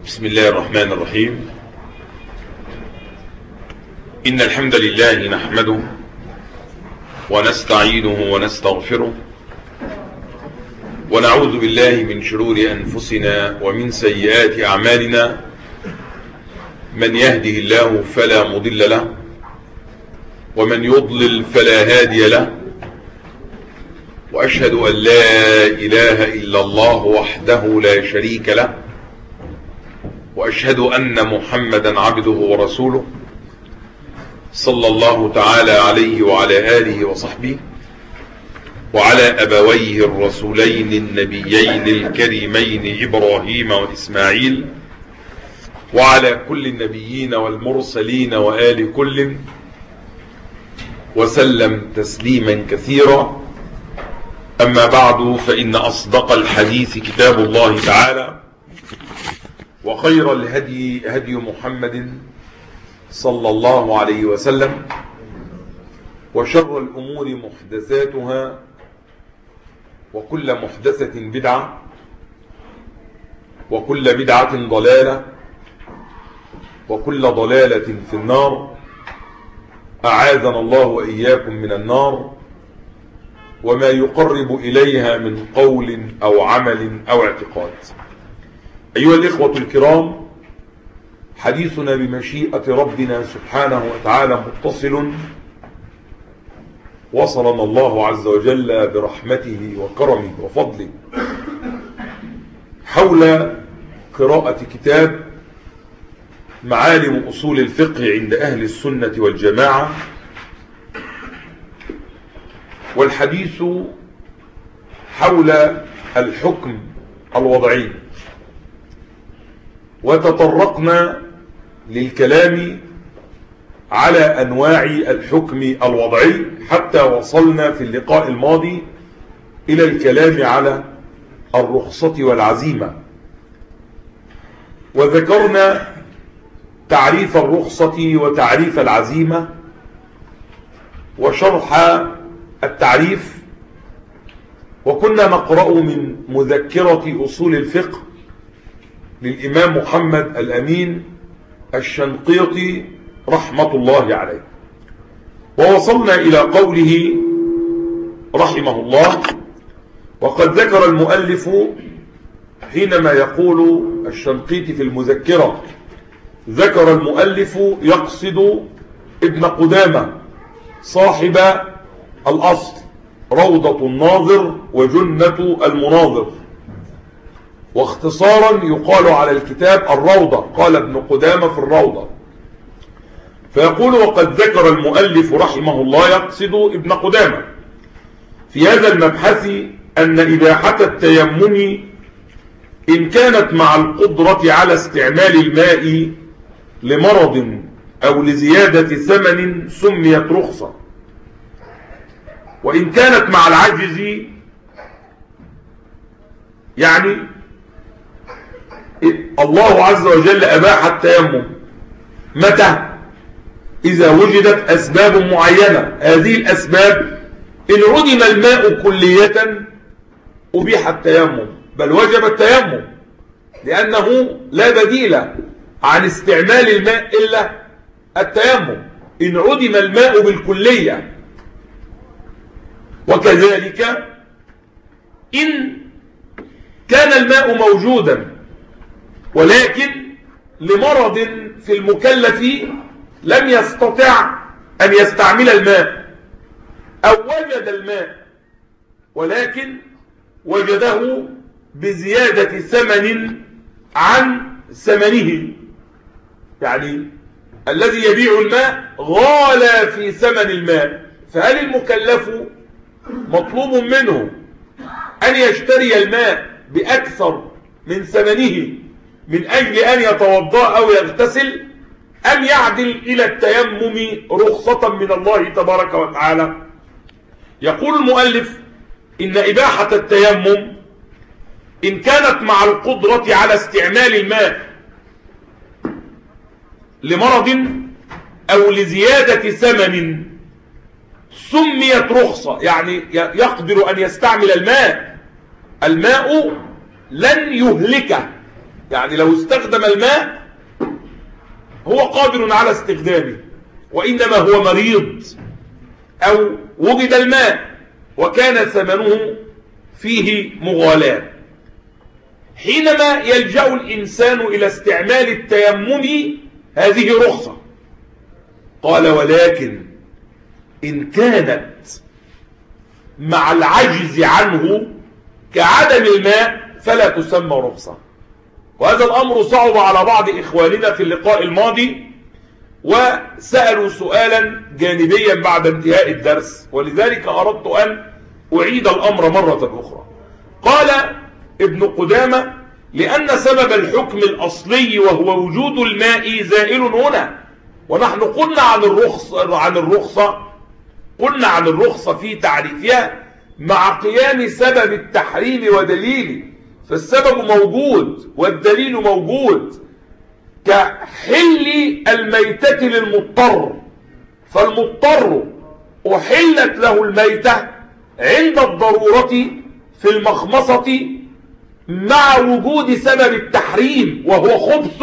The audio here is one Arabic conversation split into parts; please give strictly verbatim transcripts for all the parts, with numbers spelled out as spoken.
بسم الله الرحمن الرحيم. إن الحمد لله نحمده ونستعينه ونستغفره ونعوذ بالله من شرور أنفسنا ومن سيئات أعمالنا. من يهده الله فلا مضل له ومن يضلل فلا هادي له، وأشهد أن لا إله إلا الله وحده لا شريك له، وأشهد أن محمدا عبده ورسوله صلى الله تعالى عليه وعلى آله وصحبه وعلى أبويه الرسولين النبيين الكريمين إبراهيم وإسماعيل وعلى كل النبيين والمرسلين وآل كل وسلم تسليما كثيرا. أما بعد، فإن أصدق الحديث كتاب الله تعالى، وخير الهدي هدي محمد صلى الله عليه وسلم، وشر الأمور محدثاتها، وكل محدثة بدعة، وكل بدعة ضلالة، وكل ضلالة في النار. أعاذنا الله وإياكم من النار وما يقرب إليها من قول أو عمل أو اعتقاد. أيها الإخوة الكرام، حديثنا بمشيئة ربنا سبحانه وتعالى متصل، وصلنا الله عز وجل برحمته وكرمه وفضله حول قراءة كتاب معالم أصول الفقه عند أهل السنة والجماعة، والحديث حول الحكم الوضعي. وتطرقنا للكلام على أنواع الحكم الوضعي حتى وصلنا في اللقاء الماضي إلى الكلام على الرخصة والعزيمة، وذكرنا تعريف الرخصة وتعريف العزيمة وشرح التعريف، وكنا نقرأ من مذكرة أصول الفقه للإمام محمد الأمين الشنقيطي رحمة الله عليه، ووصلنا إلى قوله رحمه الله: وقد ذكر المؤلف حينما يقول الشنقيطي في المذكرة، ذكر المؤلف يقصد ابن قدامة صاحب الأصل روضة الناظر وجنة المناظر، واختصارا يقال على الكتاب الروضة، قال ابن قدامة في الروضة. فيقول: وقد ذكر المؤلف رحمه الله يقصد ابن قدامة في هذا المبحث أن إباحة التيمم إن كانت مع القدرة على استعمال الماء لمرض أو لزيادة ثمن سميت رخصة، وإن كانت مع العجز، يعني الله عز وجل أباح التيمم متى؟ إذا وجدت أسباب معينة. هذه الأسباب إن عدم الماء كلية أبيح التيمم، بل وجب التيمم، لأنه لا بديل عن استعمال الماء إلا التيمم إن عدم الماء بالكلية. وكذلك إن كان الماء موجودا ولكن لمرض في المكلف لم يستطع أن يستعمل الماء، أو وجد الماء ولكن وجده بزيادة ثمن عن ثمنه، يعني الذي يبيع الماء غالى في ثمن الماء، فهل المكلف مطلوب منه أن يشتري الماء بأكثر من ثمنه من أجل أن يتوضأ أو يغتسل، أم يعدل إلى التيمم رخصة من الله تبارك وتعالى؟ يقول المؤلف: إن إباحة التيمم إن كانت مع القدرة على استعمال الماء لمرض أو لزيادة ثمن سميت رخصة، يعني يقدر أن يستعمل الماء، الماء لن يهلكه يعني لو استخدم الماء هو قادر على استخدامه، وإنما هو مريض، أو وجد الماء وكان ثمنه فيه مغالاة، حينما يلجأ الإنسان إلى استعمال التيمم هذه رخصة. قال: ولكن إن كانت مع العجز عنه كعدم الماء فلا تسمى رخصة. وهذا الأمر صعب على بعض إخواننا في اللقاء الماضي، وسألوا سؤالا جانبيا بعد انتهاء الدرس، ولذلك أردت أن أعيد الأمر مرة أخرى. قال ابن قدامة: لأن سبب الحكم الأصلي وهو وجود الماء زائل هنا. ونحن قلنا عن الرخصة عن الرخصة قلنا عن الرخصة في تعريفها مع قيام سبب التحريم ودليله، فالسبب موجود والدليل موجود، كحل الميتة للمضطر، فالمضطر أحلت له الميتة عند الضرورة في المخمصة مع وجود سبب التحريم وهو خبث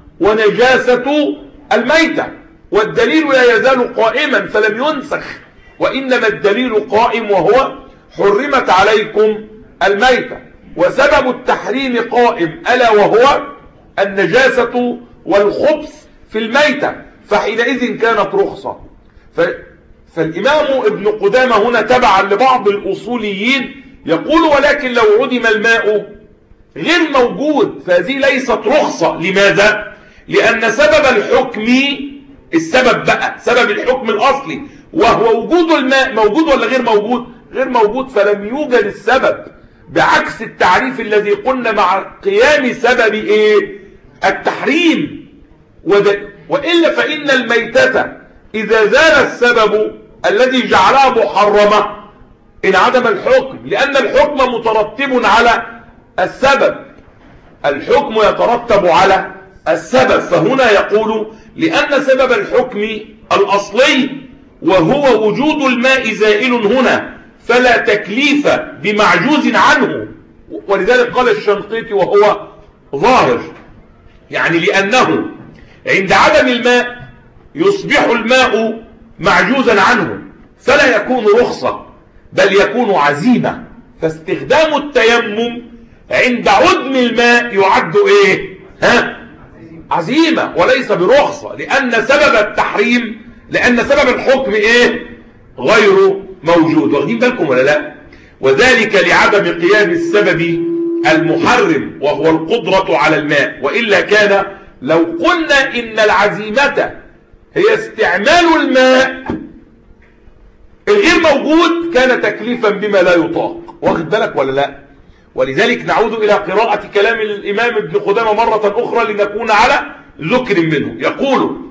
ونجاسة الميتة، والدليل لا يزال قائما فلم ينسخ، وإنما الدليل قائم وهو حرمت عليكم الميتة، وسبب التحريم قائم ألا وهو النجاسة والخبث في الميتة، فحينئذ كانت رخصة. ف... فالإمام ابن قدامة هنا تبعا لبعض الأصوليين يقول: ولكن لو عدم الماء غير موجود فهذه ليست رخصة. لماذا؟ لأن سبب الحكم، السبب بقى سبب الحكم الأصلي وهو وجود الماء موجود ولا غير موجود؟ غير موجود، فلم يوجد السبب، بعكس التعريف الذي قلنا مع قيام سبب ايه؟ التحريم. وإلا فإن الميتة إذا زال السبب الذي جعلها محرمة انعدم الحكم، لأن الحكم مترتب على السبب، الحكم يترتب على السبب. فهنا يقول: لأن سبب الحكم الأصلي وهو وجود الماء زائل هنا فلا تكليف بمعجوز عنه. ولذلك قال الشنقيطي وهو ظاهر، يعني لأنه عند عدم الماء يصبح الماء معجوزا عنه فلا يكون رخصة بل يكون عزيمة، فاستخدام التيمم عند عدم الماء يعد ايه؟ ها؟ عزيمة وليس برخصة، لأن سبب التحريم لأن سبب الحكم ايه؟ غير موجود. واخدين بالكم ولا لا؟ وذلك لعدم قيام السبب المحرم وهو القدرة على الماء، وإلا كان لو قلنا إن العزيمة هي استعمال الماء الغير موجود كان تكليفا بما لا يطاق. واخد بالك ولا لا؟ ولذلك نعود إلى قراءة كلام الإمام ابن قدامة مرة أخرى لنكون على ذكر منه. يقول: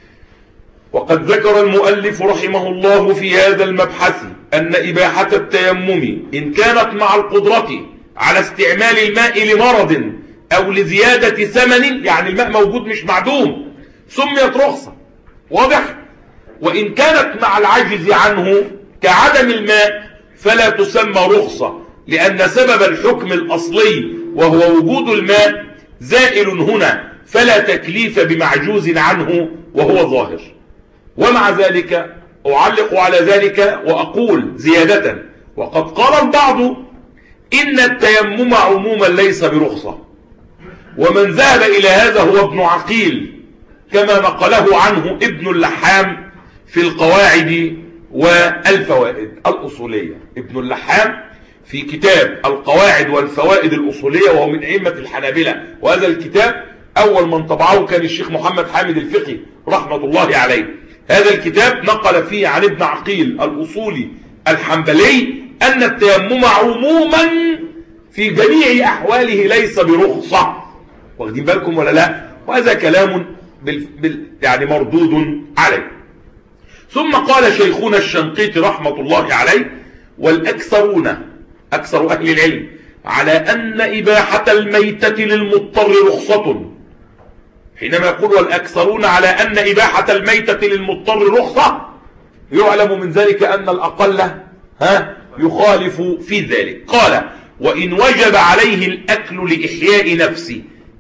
وقد ذكر المؤلف رحمه الله في هذا المبحث أن إباحة التيمم إن كانت مع القدرة على استعمال الماء لمرض أو لزيادة ثمن، يعني الماء موجود مش معدوم، سميت رخصة. واضح؟ وإن كانت مع العجز عنه كعدم الماء فلا تسمى رخصة، لأن سبب الحكم الأصلي وهو وجود الماء زائل هنا فلا تكليف بمعجوز عنه وهو ظاهر. ومع ذلك أعلق على ذلك وأقول زيادة: وقد قال البعض إن التيمم عموما ليس برخصة، ومن ذهب إلى هذا هو ابن عقيل كما نقله عنه ابن اللحام في القواعد والفوائد الأصولية. ابن اللحام في كتاب القواعد والفوائد الأصولية، وهو من أئمة الحنابلة، وهذا الكتاب أول من طبعه كان الشيخ محمد حامد الفقي رحمة الله عليه. هذا الكتاب نقل فيه عن ابن عقيل الأصولي الحنبلي أن التيمم عموما في جميع أحواله ليس برخصة. واخدين بالكم ولا لا؟ وهذا كلام بال... بال... يعني مردود عليه. ثم قال شيخنا الشنقيطي رحمة الله عليه: والأكثرون أكثر أهل العلم على أن إباحة الميتة للمضطر رخصة. حينما يقول والأكثرون على أن إباحة الميتة للمضطر رخصة، يعلم من ذلك أن الأقل ها يخالف في ذلك. قال: وإن وجب عليه الأكل لإحياء نفسه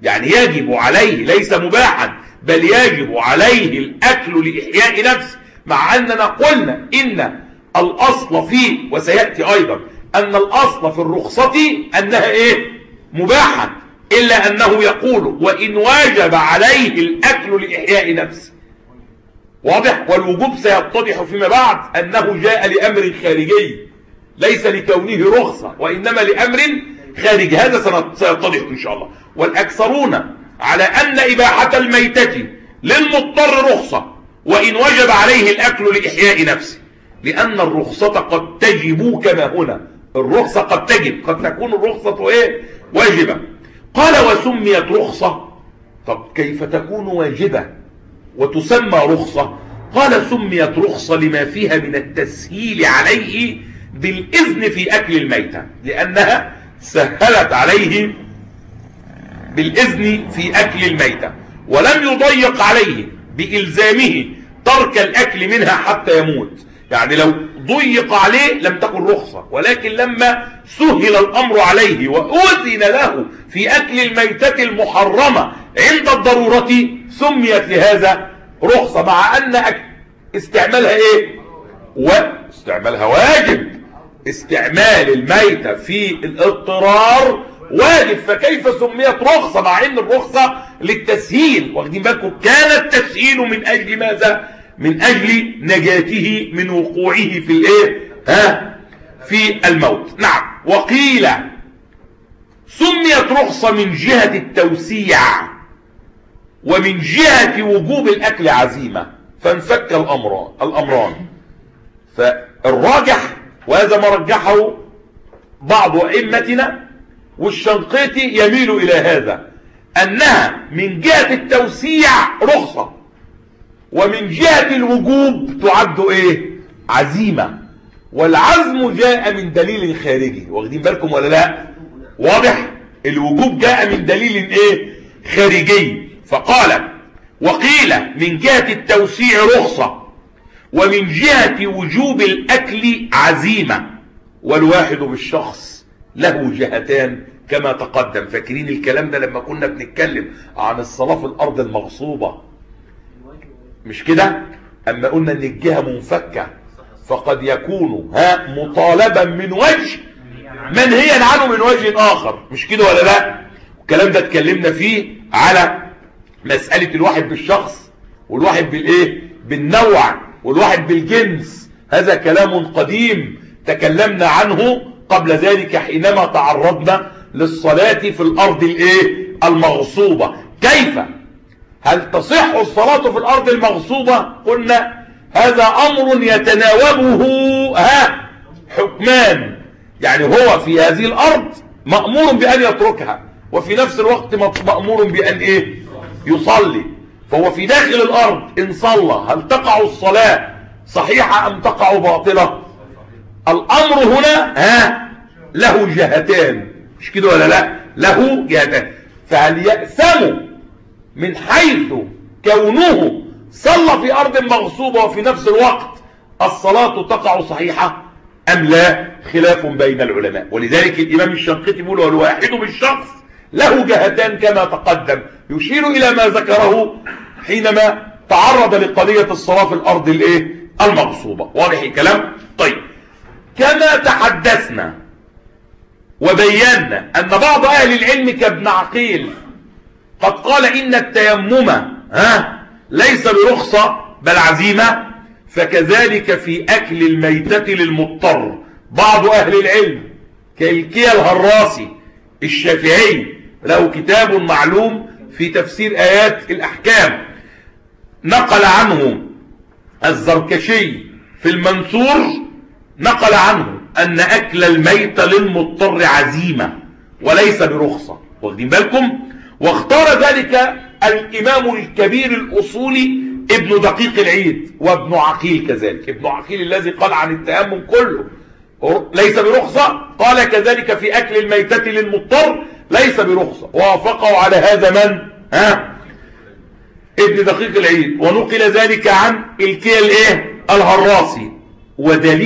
يعني يجب عليه، ليس مباحا بل يجب عليه الأكل لإحياء نفسه، مع أننا قلنا إن الأصل فيه، وسيأتي أيضا أن الأصل في الرخصة أنها إيه؟ مباحا، إلا أنه يقول وإن واجب عليه الأكل لإحياء نفسه. واضح؟ والوجوب سيتضح فيما بعد أنه جاء لأمر خارجي، ليس لكونه رخصة وإنما لأمر خارجي، هذا سيتضح إن شاء الله. والأكثرون على أن إباحة الميتة للمضطر رخصة وإن وجب عليه الأكل لإحياء نفسه، لأن الرخصة قد تجب كما هنا، الرخصة قد تجب، قد تكون الرخصة إيه؟ واجبة. قال وسميت رخصة، طب كيف تكون واجبة وتسمى رخصة؟ قال سميت رخصة لما فيها من التسهيل عليه بالإذن في أكل الميتة، لأنها سهلت عليه بالإذن في أكل الميتة، ولم يضيق عليه بإلزامه ترك الأكل منها حتى يموت. يعني لو ضيق عليه لم تكن رخصة، ولكن لما سهل الأمر عليه وأذن له في أكل الميتة المحرمة عند الضرورة سميت لهذا رخصة، مع أن استعمالها إيه؟ واستعمالها واجب، استعمال الميتة في الاضطرار واجب، فكيف سميت رخصة مع أن الرخصة للتسهيل؟ واخدين بالكم؟ كان التسهيل من أجل ماذا؟ من أجل نجاته من وقوعه في الايه؟ ها؟ في الموت. نعم. وقيل سميت رخصة من جهة التوسيع ومن جهة وجوب الأكل عزيمة، فانفك الأمران الأمران فالراجح، وهذا ما رجحه بعض أئمتنا والشنقيطي يميل إلى هذا، أنها من جهة التوسيع رخصة، ومن جهة الوجوب تعد ايه؟ عزيمة. والعزم جاء من دليل خارجي، واخدين بالكم ولا لا؟ واضح؟ الوجوب جاء من دليل ايه؟ خارجي. فقال وقيل من جهة التوسيع رخصة ومن جهة وجوب الأكل عزيمة، والواحد بالشخص له جهتان كما تقدم. فاكرين الكلام ده لما كنا بنتكلم عن الصلاة في الأرض المغصوبة، مش كده؟ أما قلنا أن الجهة منفكة، فقد يكون ها مطالبا من وجه منهيا عنه من وجه آخر، مش كده ولا لا؟ الكلام ده اتكلمنا فيه على مسألة الواحد بالشخص والواحد بالايه؟ بالنوع، والواحد بالجنس. هذا كلام قديم تكلمنا عنه قبل ذلك حينما تعرضنا للصلاة في الأرض الايه؟ المغصوبة. كيف؟ هل تصح الصلاة في الأرض المغصوبة؟ قلنا هذا أمر يتناوبه ها حكمان، يعني هو في هذه الأرض مأمور بأن يتركها، وفي نفس الوقت مأمور بأن إيه؟ يصلي. فهو في داخل الأرض إن صلى هل تقع الصلاة صحيحة أم تقع باطلة؟ الأمر هنا ها له جهتان، مش كده ولا لا؟ له جهتان. فهل يأثم من حيث كونه صلى في أرض مغصوبة وفي نفس الوقت الصلاة تقع صحيحة أم لا؟ خلاف بين العلماء. ولذلك الإمام الشنقيطي يقول والواحد بالشخص له جهتان كما تقدم، يشير إلى ما ذكره حينما تعرض لقضية الصلاة في الأرض الايه؟ المغصوبة. واضح الكلام؟ طيب، كما تحدثنا وبينا أن بعض أهل العلم كابن عقيل قد قال إن التيمم ها ليس برخصة بل عزيمة، فكذلك في أكل الميتة للمضطر بعض أهل العلم كالكيا الهراسي الشافعي له كتاب معلوم في تفسير آيات الأحكام، نقل عنه الزركشي في المنثور، نقل عنه أن أكل الميتة للمضطر عزيمة وليس برخصة. واخدين بالكم؟ واختار ذلك الإمام الكبير الأصولي ابن دقيق العيد وابن عقيل كذلك. ابن عقيل الذي قال عن التيمم كله ليس برخصة، قال كذلك في أكل الميتة للمضطر ليس برخصة، ووافقوا على هذا من؟ ها؟ ابن دقيق العيد. ونقل ذلك عن الكيا الايه؟ الهراسي.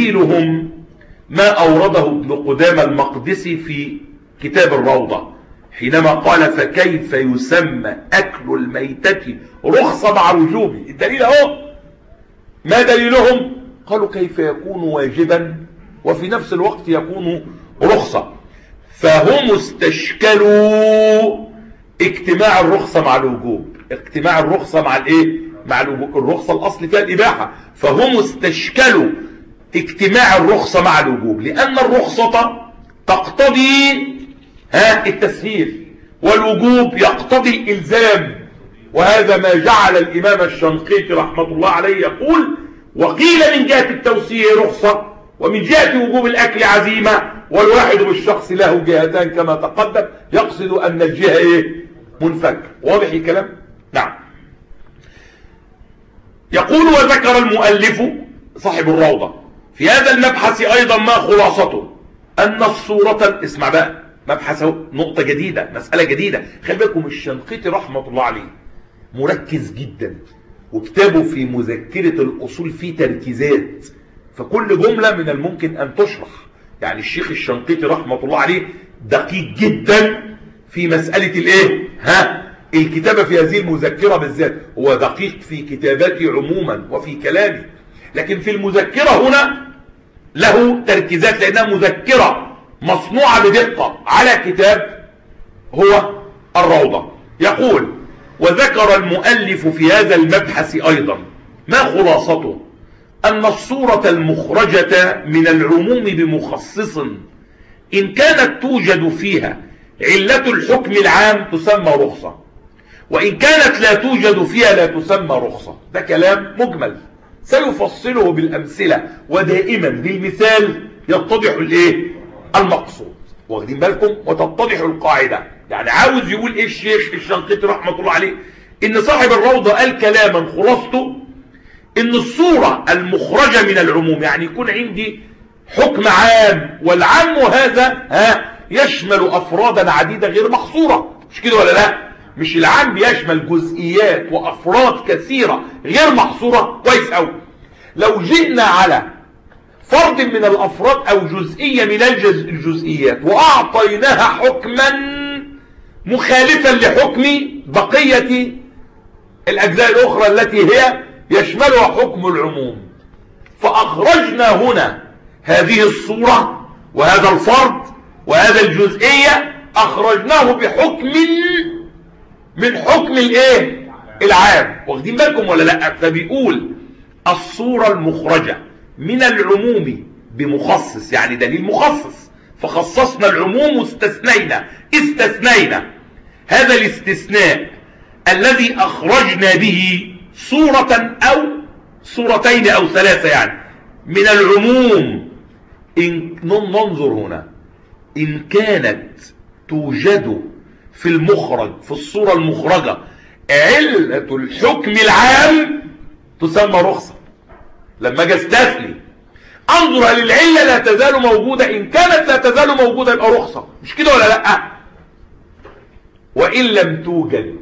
ودليلهم ما أورده ابن قدامة المقدسي في كتاب الروضة حينما قال فكيف يسمى أكل الميتة رخصة مع وجوب؟ الدليل اهو. ما دليلهم؟ قالوا كيف يكون واجبا وفي نفس الوقت يكون رخصة؟ فهم استشكلوا اجتماع الرخصة مع الوجوب. اجتماع الرخصة مع الايه؟ مع الوجوب. الرخصة الاصل فيها الاباحة، فهم استشكلوا اجتماع الرخصة مع الوجوب، لان الرخصة تقتضي ها التسهيل، والوجوب يقتضي الالزام. وهذا ما جعل الامام الشنقيطي رحمة الله عليه يقول وقيل من جهة التوسيع رخصة ومن جهة وجوب الاكل عزيمة، والواحد بالشخص له جهتان كما تقدم، يقصد ان الجهة ايه؟ منفك. واضح الكلام؟ نعم. يقول وذكر المؤلف صاحب الروضة في هذا المبحث ايضا ما خلاصته ان الصورة، اسمع بقى مبحث نقطة جديدة، مسألة جديدة. خلي بالكم الشنقيطي رحمة الله عليه مركز جدا، وكتابه في مذكرة الاصول فيه تركيزات، فكل جملة من الممكن ان تشرح. يعني الشيخ الشنقيطي رحمة الله عليه دقيق جدا في مسألة الايه؟ ها الكتابة في هذه المذكرة بالذات. هو دقيق في كتاباته عموما وفي كلامه، لكن في المذكرة هنا له تركيزات لانها مذكرة مصنوعة بدقة على كتاب هو الروضة. يقول وذكر المؤلف في هذا المبحث ايضا ما خلاصته ان الصورة المخرجة من العموم بمخصص ان كانت توجد فيها علة الحكم العام تسمى رخصة، وان كانت لا توجد فيها لا تسمى رخصة. ده كلام مجمل سيفصله بالامثلة، ودائما بالمثال يتضح الايه؟ المقصود. واخدين بالكم؟ وتتضح القاعدة. يعني عاوز يقول ايه الشيخ الشنقيطي رحمة الله عليه؟ ان صاحب الروضة قال كلاما خلاصته ان الصورة المخرجة من العموم، يعني يكون عندي حكم عام، والعام هذا ها يشمل افرادا عديدة غير محصورة، مش كده ولا لا؟ مش العام بيشمل جزئيات وافراد كثيرة غير محصورة. كويس قوي. لو جئنا على فرد من الافراد او جزئية من الجزئيات واعطيناها حكما مخالفا لحكم بقية الاجزاء الاخرى التي هي يشملها حكم العموم، فاخرجنا هنا هذه الصورة وهذا الفرد وهذا الجزئية اخرجناه بحكم من حكم الايه؟ العام. واخدين بالكم ولا لا؟ فبيقول الصورة المخرجة من العموم بمخصص، يعني دليل مخصص، فخصصنا العموم واستثنينا استثنينا هذا الاستثناء الذي اخرجنا به صورة او صورتين او ثلاثة يعني من العموم. إن ننظر هنا ان كانت توجد في المخرج في الصورة المخرجة علة الحكم العام تسمى رخصة. لما اجي استثني انظر هل العلة لا تزال موجودة، ان كانت لا تزال موجودة يبقى رخصة، مش كده ولا لا؟ وان لم توجد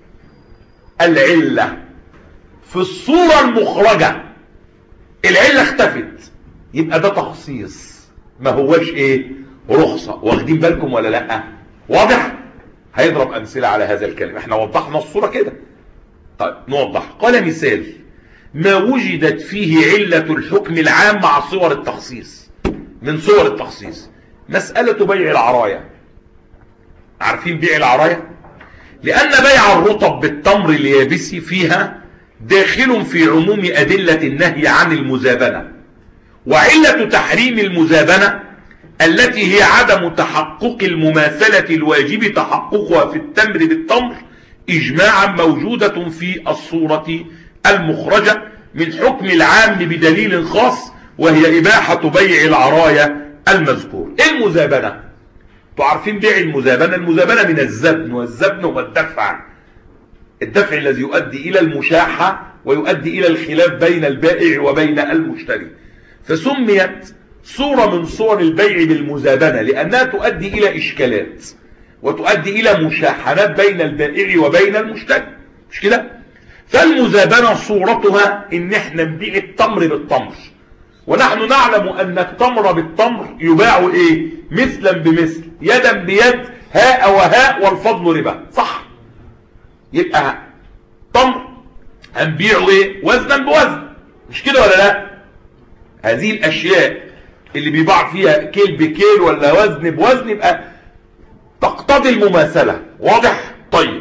العلة في الصورة المخرجة، العلة اختفت، يبقى ده تخصيص ما هوش ايه؟ رخصة. واخدين بالكم ولا لا؟ واضح؟ هيضرب امثلة على هذا الكلام. احنا وضحنا الصورة كده، طيب نوضح. قال مثال ما وجدت فيه علة الحكم العام مع صور التخصيص. من صور التخصيص مسألة بيع العراية. عارفين بيع العراية؟ لأن بيع الرطب بالتمر اليابس فيها داخل في عموم أدلة النهي عن المزابنة، وعلة تحريم المزابنة التي هي عدم تحقق المماثلة الواجب تحققها في التمر بالتمر إجماعا موجودة في الصورة المخرجة من حكم العام بدليل خاص، وهي إباحة بيع العراية المذكور. المزابنة، تعرفين بيع المزابنة؟ المزابنة من الزبن، والزبن هو الدفع، الدفع الذي يؤدي إلى المشاحة ويؤدي إلى الخلاف بين البائع وبين المشتري. فسميت صورة من صور البيع بالمزابنة لأنها تؤدي إلى إشكالات وتؤدي إلى مشاحنات بين البائع وبين المشتري، مش كده؟ فالمزابنة صورتها إن احنا نبيع التمر بالتمر، ونحن نعلم أن التمر بالتمر يباع إيه؟ مثلا بمثل، يدا بيد، هاء وهاء والفضل ربا، صح؟ يبقى تمر هنبيعه ايه؟ وزنا بوزن، مش كده ولا لا؟ هذه الاشياء اللي بيباع فيها كيل بكيل ولا وزن بوزن يبقى تقتضي المماثلة، واضح؟ طيب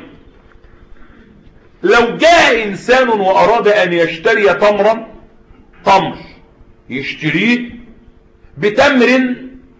لو جاء انسان واراد ان يشتري تمرا، تمر يشتريه بتمر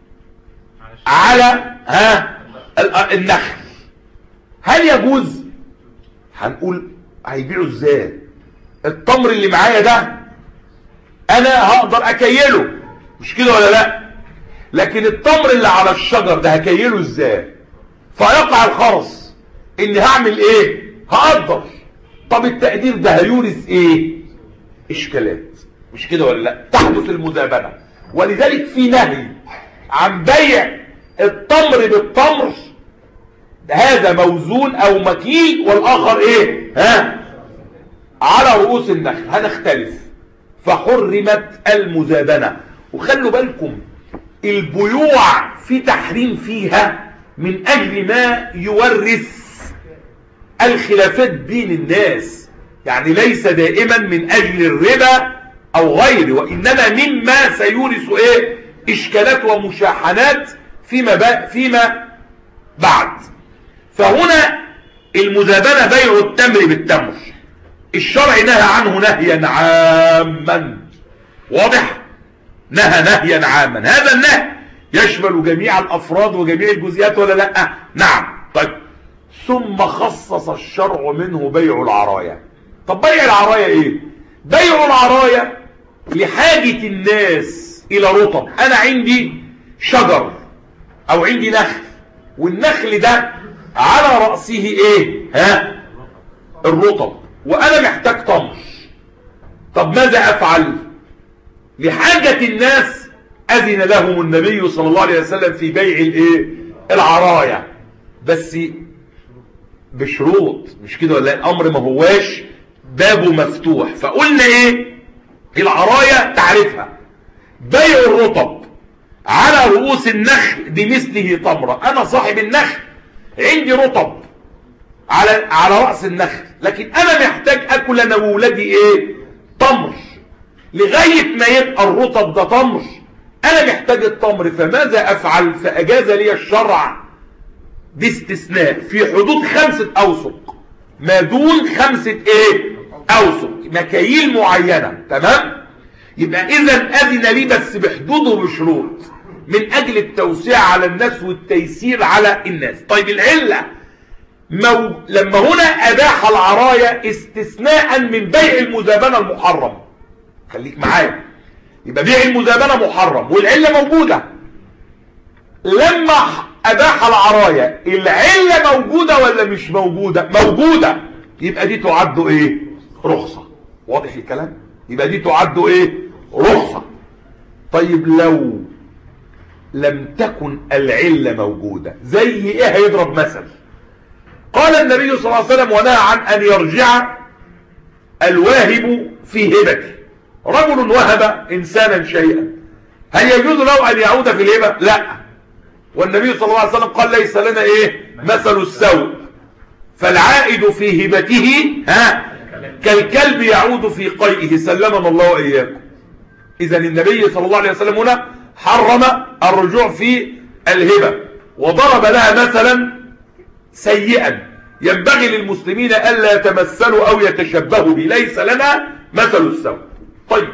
على ها النخل، هل يجوز؟ هنقول هيبيعه ازاي؟ التمر اللي معايا ده انا هقدر اكيله، مش كده ولا لا؟ لكن التمر اللي على الشجر ده هكيله ازاي؟ فيقع الخرص ان هعمل ايه؟ هقدر. طب التقدير ده هيورث ايه؟ اشكالات، مش كده ولا لا؟ تحدث المزابنه. ولذلك في نهي عن بيع التمر بالتمر، هذا موزون او مكيل والاخر ايه؟ ها على رؤوس النخل، هنختلف. فحرمت المزابنه. وخلوا بالكم البيوع في تحريم فيها من اجل ما يورث الخلافات بين الناس، يعني ليس دائما من اجل الربا او غيره، وانما مما سيورث ايه؟ اشكالات ومشاحنات فيما فيما بعد. فهنا المزابنه بيع التمر بالتمر، الشرع نهى عنه نهيا عاما، واضح؟ نهى نهيا عاما. هذا النهي يشمل جميع الافراد وجميع الجزئيات ولا لا؟ نعم. طيب ثم خصص الشرع منه بيع العرايا. طب بيع العرايا ايه؟ بيع العرايا لحاجة الناس الى رطب. انا عندي شجر او عندي نخل، والنخل ده على رأسه ايه؟ ها الرطب، وانا محتاج تمر. طب ماذا افعل؟ لحاجة الناس اذن لهم النبي صلى الله عليه وسلم في بيع الايه؟ العرايا، بس بشروط، مش كده ولا؟ الامر ما هواش بابه مفتوح. فقلنا ايه؟ العرايا تعرفها بيع الرطب على رؤوس النخل بمثله تمرة. انا صاحب النخل عندي رطب على على رأس النخل، لكن انا محتاج اكل انا وولادي ايه؟ تمر. لغاية ما يبقى الرطب ده تمر انا محتاج التمر، فماذا افعل؟ فاجاز لي الشرع باستثناء في حدود خمسة اوسق، ما دون خمسة ايه؟ اوسق، مكاييل معينة. تمام؟ يبقى اذا اذن لي بس بحدود وبشروط، من اجل التوسيع على الناس والتيسير على الناس. طيب العلة مو... لما هنا اباح العرايا استثناء من بيع المزابنة المحرم، خليك معايا، يبقى بيع المزابنة محرم والعلة موجودة. لما اباح العرايا العلة موجودة ولا مش موجودة؟ موجودة، يبقى دي تعد ايه؟ رخصة. واضح الكلام؟ يبقى دي تعد ايه؟ رخصة. طيب لو لم تكن العلة موجودة، زي ايه؟ هيضرب مثل. قال النبي صلى الله عليه وسلم ونهى عن ان يرجع الواهب في هبته. رجل وهب انسانا شيئا، هل يجوز له ان يعود في الهبة؟ لا. والنبي صلى الله عليه وسلم قال ليس لنا ايه؟ مثل السوء، فالعائد في هبته ها كالكلب يعود في قيئه، سلمنا الله واياكم. اذا النبي صلى الله عليه وسلم هنا حرم الرجوع في الهبة، وضرب لها مثلا سيئا ينبغي للمسلمين الا يتمثلوا او يتشبهوا به، ليس لنا مثل السوء. طيب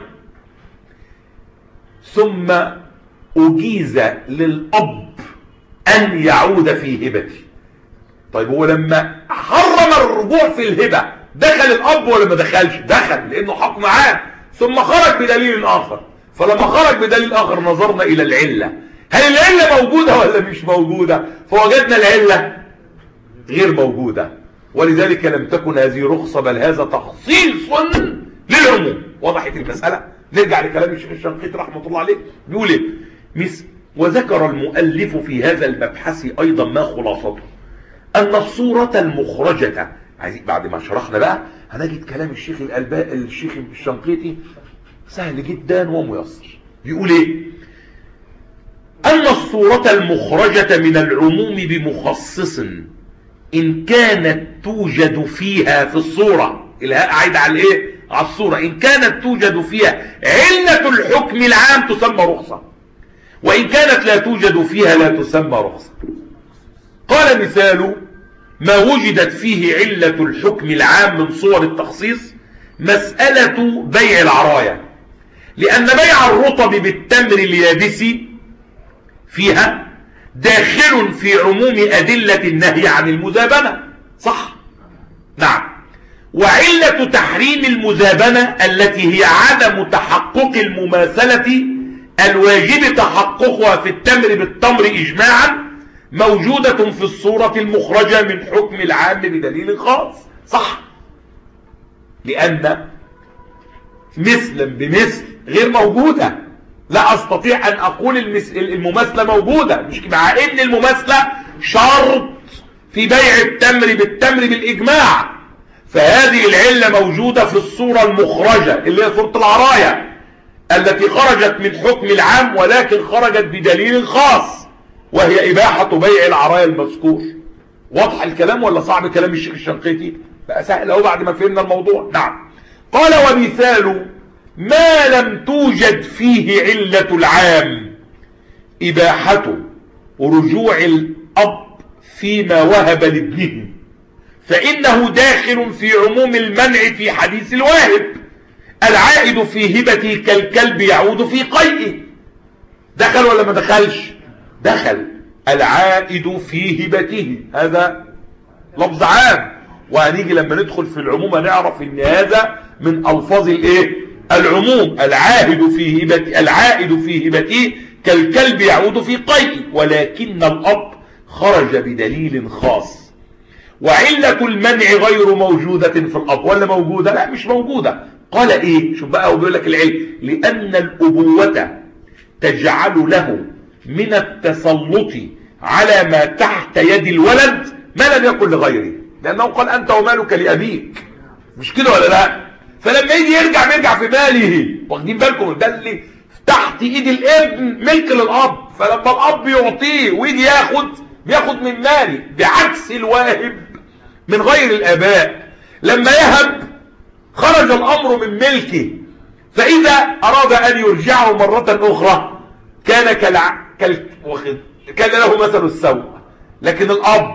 ثم اجيز للاب ان يعود في هبته. طيب هو لما حرم الرجوع في الهبة دخل الاب ولا ما دخلش؟ دخل، لانه حق معاه، ثم خرج بدليل اخر. فلما خرج بدليل اخر نظرنا الى العلة، هل العلة موجودة ولا مش موجودة؟ فوجدنا العلة غير موجودة، ولذلك لم تكن هذه رخصة، بل هذا تخصيص للعموم. وضحت المسألة؟ نرجع لكلام الشيخ الشنقيطي رحمة الله عليه، بيقول ايه؟ مس وذكر المؤلف في هذا المبحث ايضا ما خلاصته ان الصورة المخرجة، عايزين بعد ما شرحنا بقى هنجد كلام الشيخ الألباني الشيخ الشنقيطي سهل جدا وميسر. بيقول ايه؟ ان الصورة المخرجة من العموم بمخصص إن كانت توجد فيها في الصورة، الهاء عايد على الايه؟ على الصورة. إن كانت توجد فيها علة الحكم العام تسمى رخصة، وإن كانت لا توجد فيها لا تسمى رخصة. قال مثال ما وجدت فيه علة الحكم العام من صور التخصيص مسألة بيع العراية، لأن بيع الرطب بالتمر اليابس فيها داخل في عموم أدلة النهي عن المزابنة، صح؟ نعم. وعلة تحريم المزابنة التي هي عدم تحقق المماثلة الواجب تحققها في التمر بالتمر إجماعا موجودة في الصورة المخرجة من حكم العام بدليل خاص، صح؟ لأن مثلا بمثل غير موجودة، لا أستطيع أن أقول المماثلة موجودة، مش مع إن المماثلة شرط في بيع التمر بالتمر بالإجماع. فهذه العلة موجودة في الصورة المخرجة اللي هي صورة العراية التي خرجت من حكم العام ولكن خرجت بدليل خاص، وهي إباحة بيع العراية المذكور. واضح الكلام ولا صعب كلام الشيخ الشنقيطي؟ بقى سهل اهو بعد ما فهمنا الموضوع. نعم. قال ومثال ما لم توجد فيه علة العام إباحة رجوع الأب فيما وهب لابنه، فإنه داخل في عموم المنع في حديث الواهب العائد في هبته كالكلب يعود في قيئه. دخل ولا ما دخلش؟ دخل. العائد في هبته هذا لفظ عام، وهنيجي لما ندخل في العموم نعرف ان هذا من الفاظ الايه؟ العموم. العائد في هبته العائد في هبته كالكلب يعود في قيئه، ولكن الأب خرج بدليل خاص. وعلة المنع غير موجودة في الأب، ولا موجودة؟ لا مش موجودة. قال ايه؟ شوف بقى، وبيقول لك العلم لأن الأبوة تجعل له من التسلط على ما تحت يد الولد ما لم يكن لغيره، لأنه قال أنت ومالك لأبيك، مش كده ولا لا؟ فلما يجي يرجع بيرجع في ماله. واخدين بالكم؟ ده اللي تحت ايد الابن ملك للأب، فلما الأب يعطيه ويجي ياخد بياخد من ماله، بعكس الواهب من غير الآباء. لما يهب خرج الأمر من ملكه، فإذا أراد أن يرجعه مرة أخرى كان كالع... كال... كان له مثل السوء. لكن الأب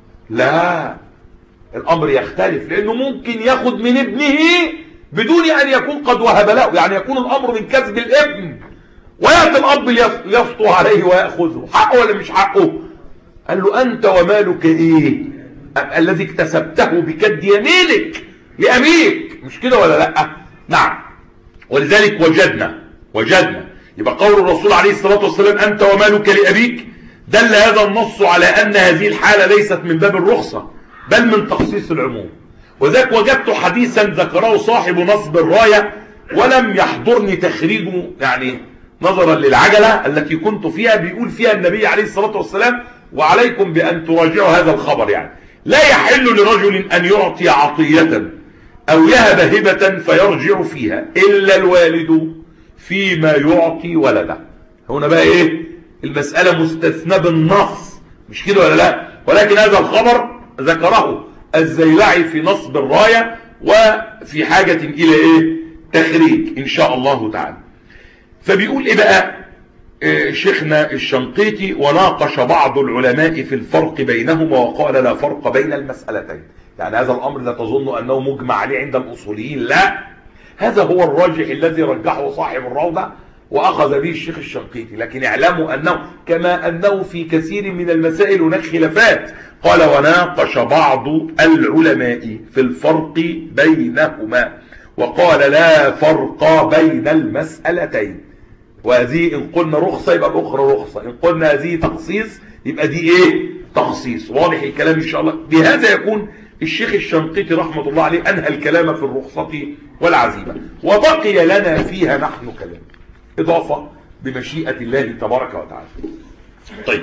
لا، الأمر يختلف، لأنه ممكن ياخد من ابنه بدون أن يكون قد وهب له، يعني يكون الأمر من كسب الابن، ويأتي الأب يسطو عليه ويأخذه. حقه ولا مش حقه؟ قال له أنت ومالك إيه؟ الذي اكتسبته بكد يمينك لأبيك، مش كده ولا لا؟ نعم. ولذلك وجدنا وجدنا يبقى قول الرسول عليه الصلاة والسلام أنت ومالك لأبيك دل هذا النص على أن هذه الحالة ليست من باب الرخصة بل من تخصيص العموم. وذاك وجدت حديثا ذكره صاحب نصب الراية ولم يحضرني تخريجه، يعني نظرا للعجلة التي كنت فيها، بيقول فيها النبي عليه الصلاة والسلام وعليكم بأن تراجعوا هذا الخبر، يعني لا يحل لرجل أن يعطي عطية أو يهب هبة فيرجع فيها إلا الوالد فيما يعطي ولده. هنا بقى إيه؟ المسألة مستثنى بالنص، مش كده ولا لا؟ ولكن هذا الخبر ذكره الزيلعي في نصب الراية وفي حاجة إلى إيه؟ تخريج إن شاء الله تعالى. فبيقول إيه بقى إيه شيخنا الشنقيطي؟ وناقش بعض العلماء في الفرق بينهما وقال لا فرق بين المسألتين. يعني هذا الأمر لا تظن أنه مجمع عليه عند الأصوليين، لا، هذا هو الراجح الذي رجحه صاحب الروضة وأخذ به الشيخ الشنقيطي. لكن اعلموا أنه كما أنه في كثير من المسائل هناك خلافات. قال وناقش بعض العلماء في الفرق بينهما وقال لا فرق بين المسألتين. وهذه إن قلنا رخصة يبقى الأخرى رخصة، إن قلنا هذه تخصيص يبقى دي إيه؟ تخصيص. واضح الكلام إن شاء الله. بهذا يكون الشيخ الشنقيطي رحمة الله عليه أنهى الكلام في الرخصة والعزيمة، وبقي لنا فيها نحن كلام إضافة بمشيئة الله تبارك وتعالى. طيب،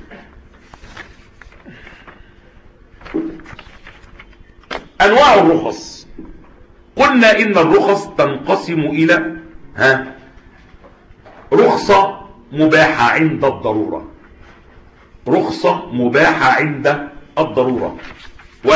أنواع الرخص. قلنا إن الرخص تنقسم إلى ها رخصة مباحة عند الضرورة، رخصة مباحة عند الضرورة. و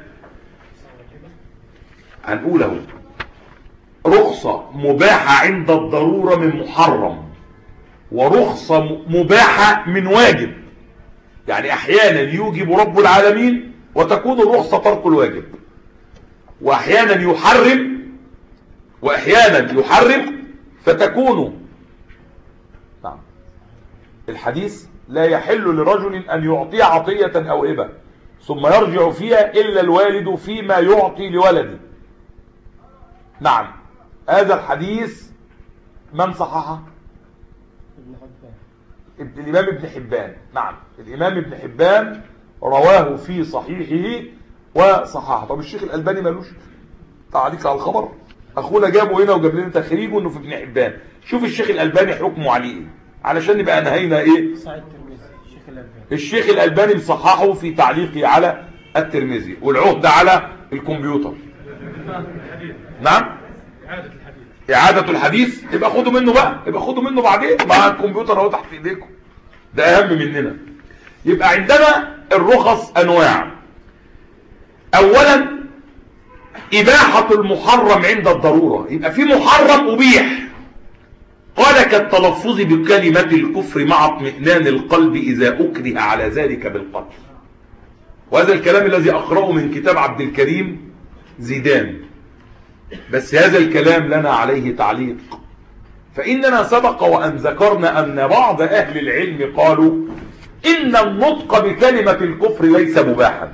هنقوله رخصة مباحة عند الضرورة من محرم، ورخصة مباحة من واجب. يعني احيانا يوجب رب العالمين وتكون الرخصة ترك الواجب، واحيانا يحرم واحيانا يحرم فتكون. نعم. الحديث لا يحل لرجل ان يعطي عطية او هبة ثم يرجع فيها الا الوالد فيما يعطي لولده. نعم. هذا الحديث من صححه؟ ابن الامام ابن حبان. نعم، الامام ابن حبان رواه في صحيحه وصححه. طب الشيخ الالباني مالوش تعليق على الخبر؟ اخونا جابه هنا وجاب لنا تخريجه انه في ابن حبان. شوف الشيخ الالباني حكمه عليه ايه علشان نبقى انهينا ايه. الشيخ الالباني مصححه في تعليقه على الترمذي، والعهد على الكمبيوتر. نعم، إعادة الحديث. يبقى خدوا منه بقى، يبقى خدوا منه بعدين مع الكمبيوتر اهو تحت ايديكم، ده اهم مننا. يبقى عندنا الرخص انواع. اولا اباحة المحرم عند الضرورة. يبقى في محرم ابيح، قال كالتلفظ بكلمة الكفر مع اطمئنان القلب اذا اكره على ذلك بالقتل. وهذا الكلام الذي اقرأه من كتاب عبد الكريم زيدان، بس هذا الكلام لنا عليه تعليق. فإننا سبق وأن ذكرنا أن بعض أهل العلم قالوا إن النطق بكلمة الكفر ليس مباحا،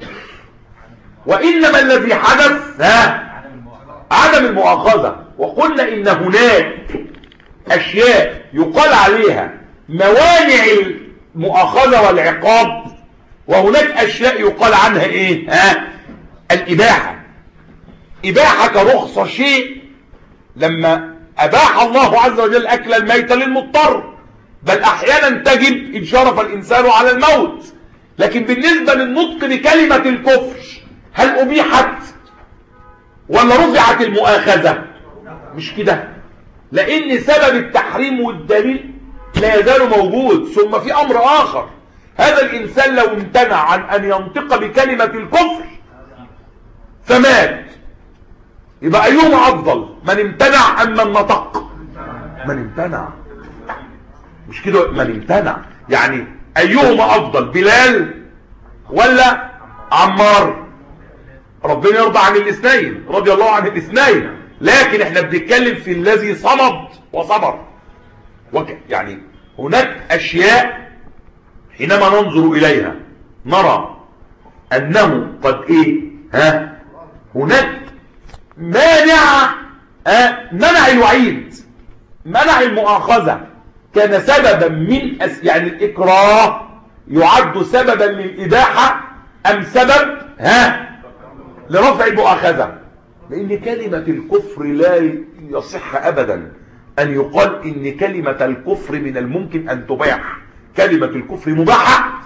وإنما الذي حدث ها عدم المؤاخذة. وقلنا إن هناك أشياء يقال عليها موانع المؤاخذة والعقاب، وهناك أشياء يقال عنها إيه؟ ها الإباحة. إباحة كرخصة شيء لما أباح الله عز وجل أكل الميت للمضطر، بل أحيانا تجب إن شرف الإنسان على الموت. لكن بالنسبة للنطق بكلمة الكفر هل أبيحت ولا رفعت المؤاخذة؟ مش كده، لأن سبب التحريم والدليل لا يزال موجود. ثم في أمر آخر، هذا الإنسان لو امتنع عن أن ينطق بكلمة الكفر فمات، يبقى أيهما أفضل، من امتنع أم من نطق؟ من امتنع، مش كده، من امتنع. يعني أيهما أفضل، بلال ولا عمار؟ ربنا يرضى عن الاثنين، رضي الله عن الاثنين، لكن احنا بنتكلم في الذي صمد وصبر. يعني هناك أشياء حينما ننظر إليها نرى أنه قد إيه ها هناك مانع. آه منع الوعيد، منع المؤاخذة كان سببا من أس... يعني الإكراه يعد سببا للإباحة أم سبب ها لرفع المؤاخذة؟ لأن كلمة الكفر لا يصح أبدا أن يقال إن كلمة الكفر من الممكن أن تباح. كلمة الكفر مباحة.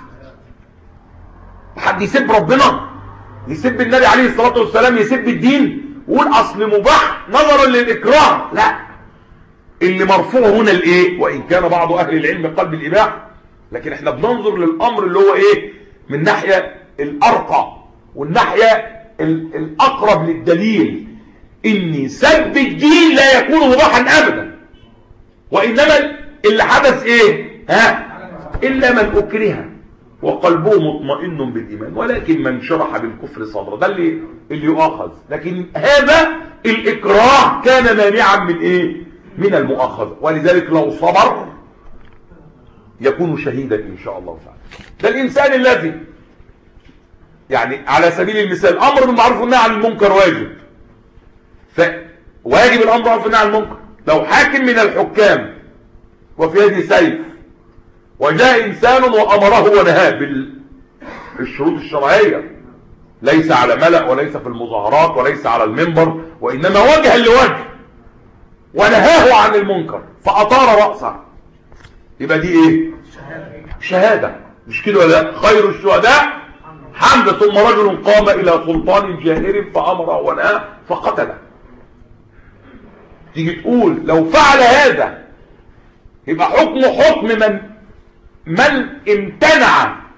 حد يسب ربنا، يسب النبي عليه الصلاة والسلام، يسب الدين ويقول أصل مباح نظرا للإكراه؟ لا، اللي مرفوع هنا الإيه؟ وإن كان بعض أهل العلم قال بالإباحة، لكن احنا بننظر للأمر اللي هو إيه من ناحية الأرقى والناحية الأقرب للدليل، إن سب الدين لا يكون مباحا أبدا، وإنما اللي حدث إيه ها إلا من أكره وقلبه مطمئن بالإيمان، ولكن من شرح بالكفر صدره ده اللي اللي يؤاخذ. لكن هذا الإكراه كان مانعا من إيه من المؤاخذة، ولذلك لو صبر يكون شهيدا إن شاء الله تعالى. ده الإنسان الذي يعني على سبيل المثال أمر بالمعروف والنهي عن المنكر واجب، فواجب الأمر بالمعروف والنهي عن المنكر. لو حاكم من الحكام وفي يده سيف وجاء إنسان وأمره ونهاه بالشروط الشرعية، ليس على ملأ وليس في المظاهرات وليس على المنبر، وإنما وجها لوجه، ونهاه عن المنكر فأطار رأسه، يبقى دي إيه شهادة، مش كده ولا؟ خير الشهداء حمد. ثم رجل قام إلى سلطان جاهر فأمره ونهاه فقتله. تيجي تقول لو فعل هذا يبقى حكمه حكم من من امتنع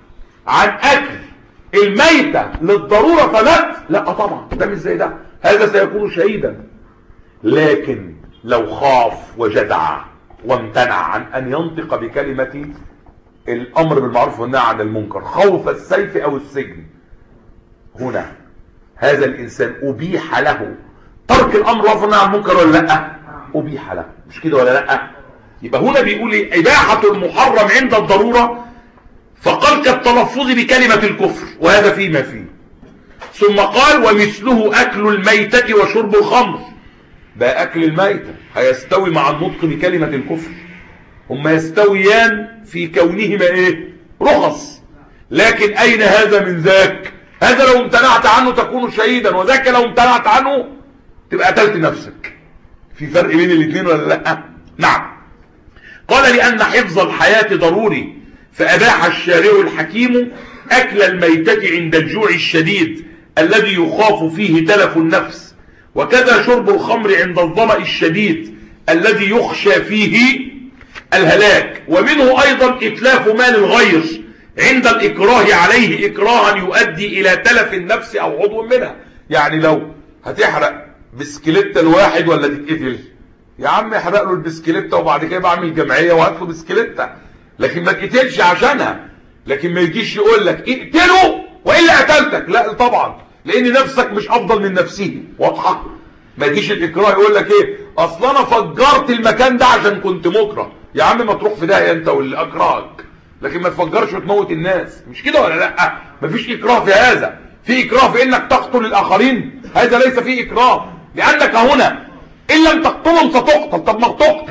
عن اكل الميتة للضرورة فمات، لا طبعا ده مش زي ده، هذا سيكون شهيدا. لكن لو خاف وجدع وامتنع عن ان ينطق بكلمة الامر بالمعروف والنهي عن المنكر خوف السيف او السجن، هنا هذا الانسان ابيح له ترك الامر بالمعروف والنهي عن المنكر ولا لا؟ ابيح له، مش كده ولا لا؟ يبقى هنا بيقول ايه؟ اباحة المحرم عند الضرورة، فقال كالتلفظ بكلمة الكفر، وهذا فيما فيه. ثم قال ومثله اكل الميتة وشرب الخمر، بقى اكل الميتة هيستوي مع النطق بكلمة الكفر، هما يستويان في كونهما ايه؟ رخص. لكن اين هذا من ذاك؟ هذا لو امتنعت عنه تكون شهيدا، وذاك لو امتنعت عنه تبقى قتلت نفسك. في فرق بين الاثنين ولا لا؟ نعم. قال لأن حفظ الحياة ضروري، فأباح الشارع الحكيم أكل الميتة عند الجوع الشديد الذي يخاف فيه تلف النفس، وكذا شرب الخمر عند الظمأ الشديد الذي يخشى فيه الهلاك، ومنه أيضا إتلاف مال الغير عند الإكراه عليه إكراها يؤدي إلى تلف النفس أو عضو منها. يعني لو هتحرق بسكليتة الواحد ولا تتقتل، يا عم احرق له البسكليتة وبعد كده بعمل جمعية وهات له بسكليتة، لكن ما تقتلش عشانها. لكن ما يجيش يقول لك اقتله وإلا قتلتك، لا طبعا، لأن نفسك مش أفضل من نفسه، واضحة؟ ما يجيش الإكراه يقول لك ايه أصل أنا فجرت المكان ده عشان كنت مكره، يا عم ما تروح في داهية أنت واللي أكرهك، لكن ما تفجرش وتموت الناس، مش كده ولا لا؟ مفيش إكراه في هذا. في إكراه في إنك تقتل الآخرين، هذا ليس فيه إكراه، لأنك هنا إن لم تقتلهم ستقتل. طب ما تقتل،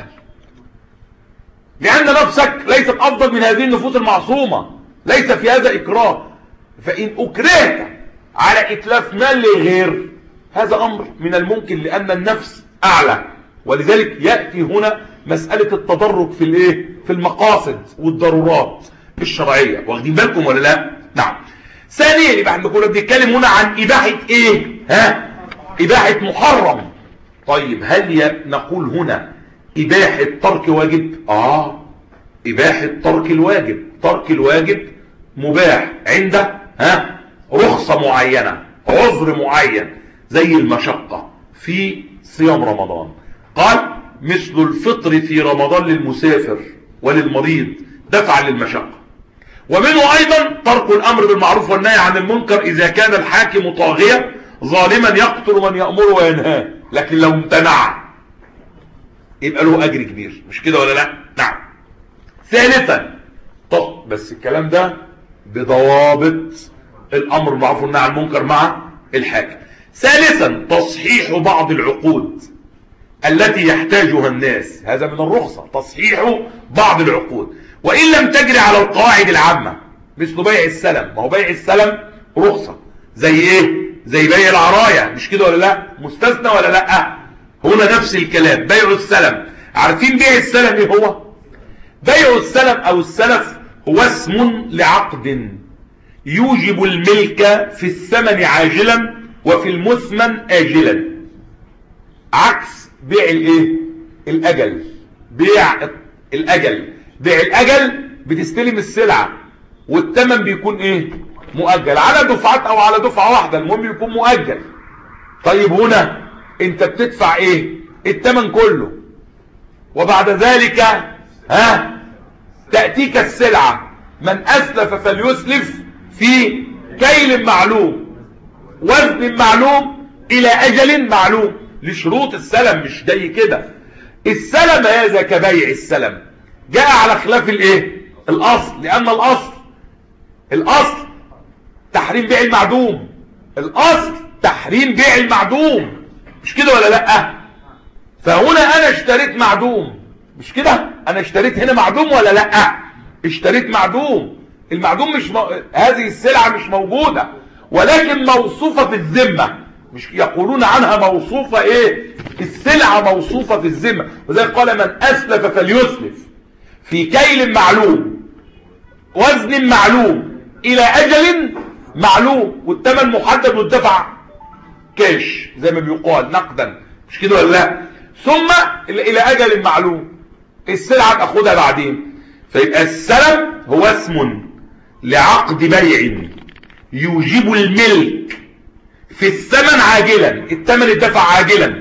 لأن نفسك ليست أفضل من هذه النفوس المعصومة، ليس في هذا إكراه. فإن أكرهت على إتلاف مال لغير، هذا أمر من الممكن لأن النفس أعلى، ولذلك يأتي هنا مسألة التدرج في الإيه؟ في المقاصد والضرورات الشرعية، واخدين بالكم ولا لا؟ نعم. ثانيا يبقى احنا كنا بنتكلم هنا عن إباحة إيه؟ ها؟ إباحة محرم. طيب هل نقول هنا إباحة ترك واجب؟ آه إباحة ترك الواجب، ترك الواجب مباح عند ها رخصة معينة، عذر معين، زي المشقة في صيام رمضان. قال مثل الفطر في رمضان للمسافر وللمريض دفعا للمشقة. ومنه أيضا ترك الأمر بالمعروف والنهي عن المنكر إذا كان الحاكم طاغيا ظالما يقتل من يأمر وينهى، لكن لو امتنع يبقى له أجر كبير، مش كده ولا لا؟ نعم. ثالثا، طب بس الكلام ده بضوابط الأمر بالمعروف والنهي عن المنكر مع الحاكم. ثالثا تصحيح بعض العقود التي يحتاجها الناس، هذا من الرخصة، تصحيح بعض العقود وإن لم تجري على القواعد العامة، مثل بيع السلم. ما هو بيع السلم رخصة، زي ايه؟ زي بيع العراية، مش كده ولا لا؟ مستثنى ولا لا؟ هنا نفس الكلام، بيع السلم. عارفين بيع السلم ايه هو؟ بيع السلم او السلف هو اسم لعقد يوجب الملك في الثمن عاجلا وفي المثمن آجلا، عكس بيع الايه؟ الاجل. بيع الاجل، بيع الاجل بتستلم السلعة والثمن بيكون ايه؟ مؤجل، على دفعات او على دفعة واحدة، المهم يكون مؤجل. طيب هنا انت بتدفع ايه؟ الثمن كله، وبعد ذلك ها تأتيك السلعة. من اسلف فليسلف في كيل معلوم وزن معلوم الى اجل معلوم، لشروط السلم، مش جاي كده. السلم هذا كبيع السلم جاء على خلاف الايه؟ الاصل، لان الاصل الاصل تحريم بيع المعدوم، الاصل تحريم بيع المعدوم، مش كده ولا لا؟ فهنا انا اشتريت معدوم، مش كده؟ انا اشتريت هنا معدوم ولا لا؟ اشتريت معدوم. المعدوم مش م... هذه السلعة مش موجودة، ولكن موصوفة في الذمة، مش يقولون عنها موصوفة ايه؟ السلعة موصوفة في الذمة. وذلك قال من اسلف فليسلف في كيل معلوم وزن معلوم الى اجل معلوم، والثمن محدد والدفع كاش زي ما بيقال نقدا، مش كده ولا لا؟ ثم الى اجل معلوم، السلعة تاخدها بعدين. فيبقى السلم هو اسم لعقد بيع يوجب الملك في الثمن عاجلا، الثمن الدفع عاجلا،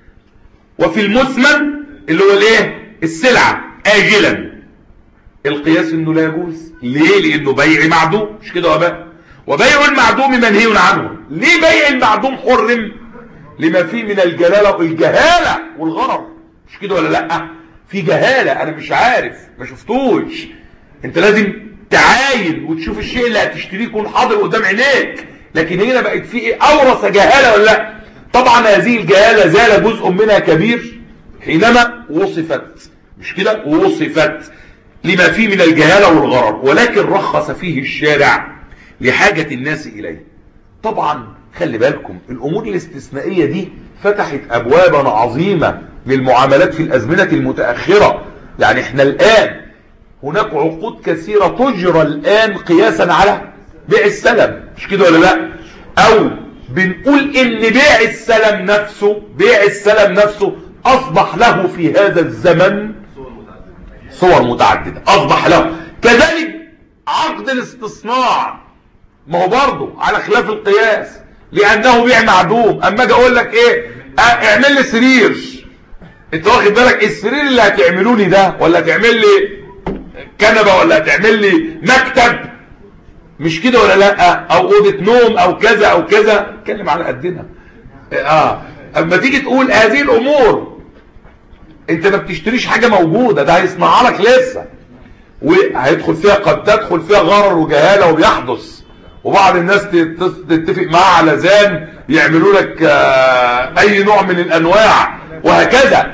وفي المثمن اللي هو الايه السلعة آجلا، القياس انه لا يجوز. ليه؟ لانه بيع معدوم، مش كده وبقى؟ وبيع المعدوم منهي عنه. ليه بيع المعدوم حرم؟ لما فيه من الجلالة والجهالة والغرر، مش كده ولا لا؟ في جهالة، انا مش عارف، ما شفتوش. انت لازم تعاين وتشوف الشيء اللي هتشتريه يكون حاضر قدام عينيك. لكن هنا بقت في ايه؟ اورث جهالة ولا لا؟ طبعا هذه الجهالة زال جزء منها كبير حينما وصفت، مش كده؟ وصفت لما فيه من الجهالة والغرر، ولكن رخص فيه الشارع لحاجة الناس إليه. طبعا خلي بالكم الأمور الاستثنائية دي فتحت أبوابا عظيمة للمعاملات في الأزمنة المتأخرة. يعني احنا الآن هناك عقود كثيرة تجرى الآن قياسا على بيع السلم، مش كده ولا لا؟ أو بنقول إن بيع السلم نفسه بيع السلم نفسه أصبح له في هذا الزمن صور متعددة، أصبح له. كذلك عقد الاستصناع، ما هو برضه على خلاف القياس لأنه بيع معدوم. أما أجي أقول لك إيه؟ اعمل لي سرير، أنت واخد بالك؟ السرير اللي هتعملوا لي ده، ولا هتعمل لي كنبة، ولا هتعمل لي مكتب، مش كده ولا لا؟ أو أوضة نوم أو كذا أو كذا، اتكلم على قدنا. آه أما تيجي تقول هذه الأمور انت ما بتشتريش حاجة موجودة، ده هيصنعها لك لسه، وهيدخل فيها قد تدخل فيها غرر وجهالة وبيحدث، وبعض الناس تتفق معاه على زان يعملوا لك اي نوع من الانواع وهكذا.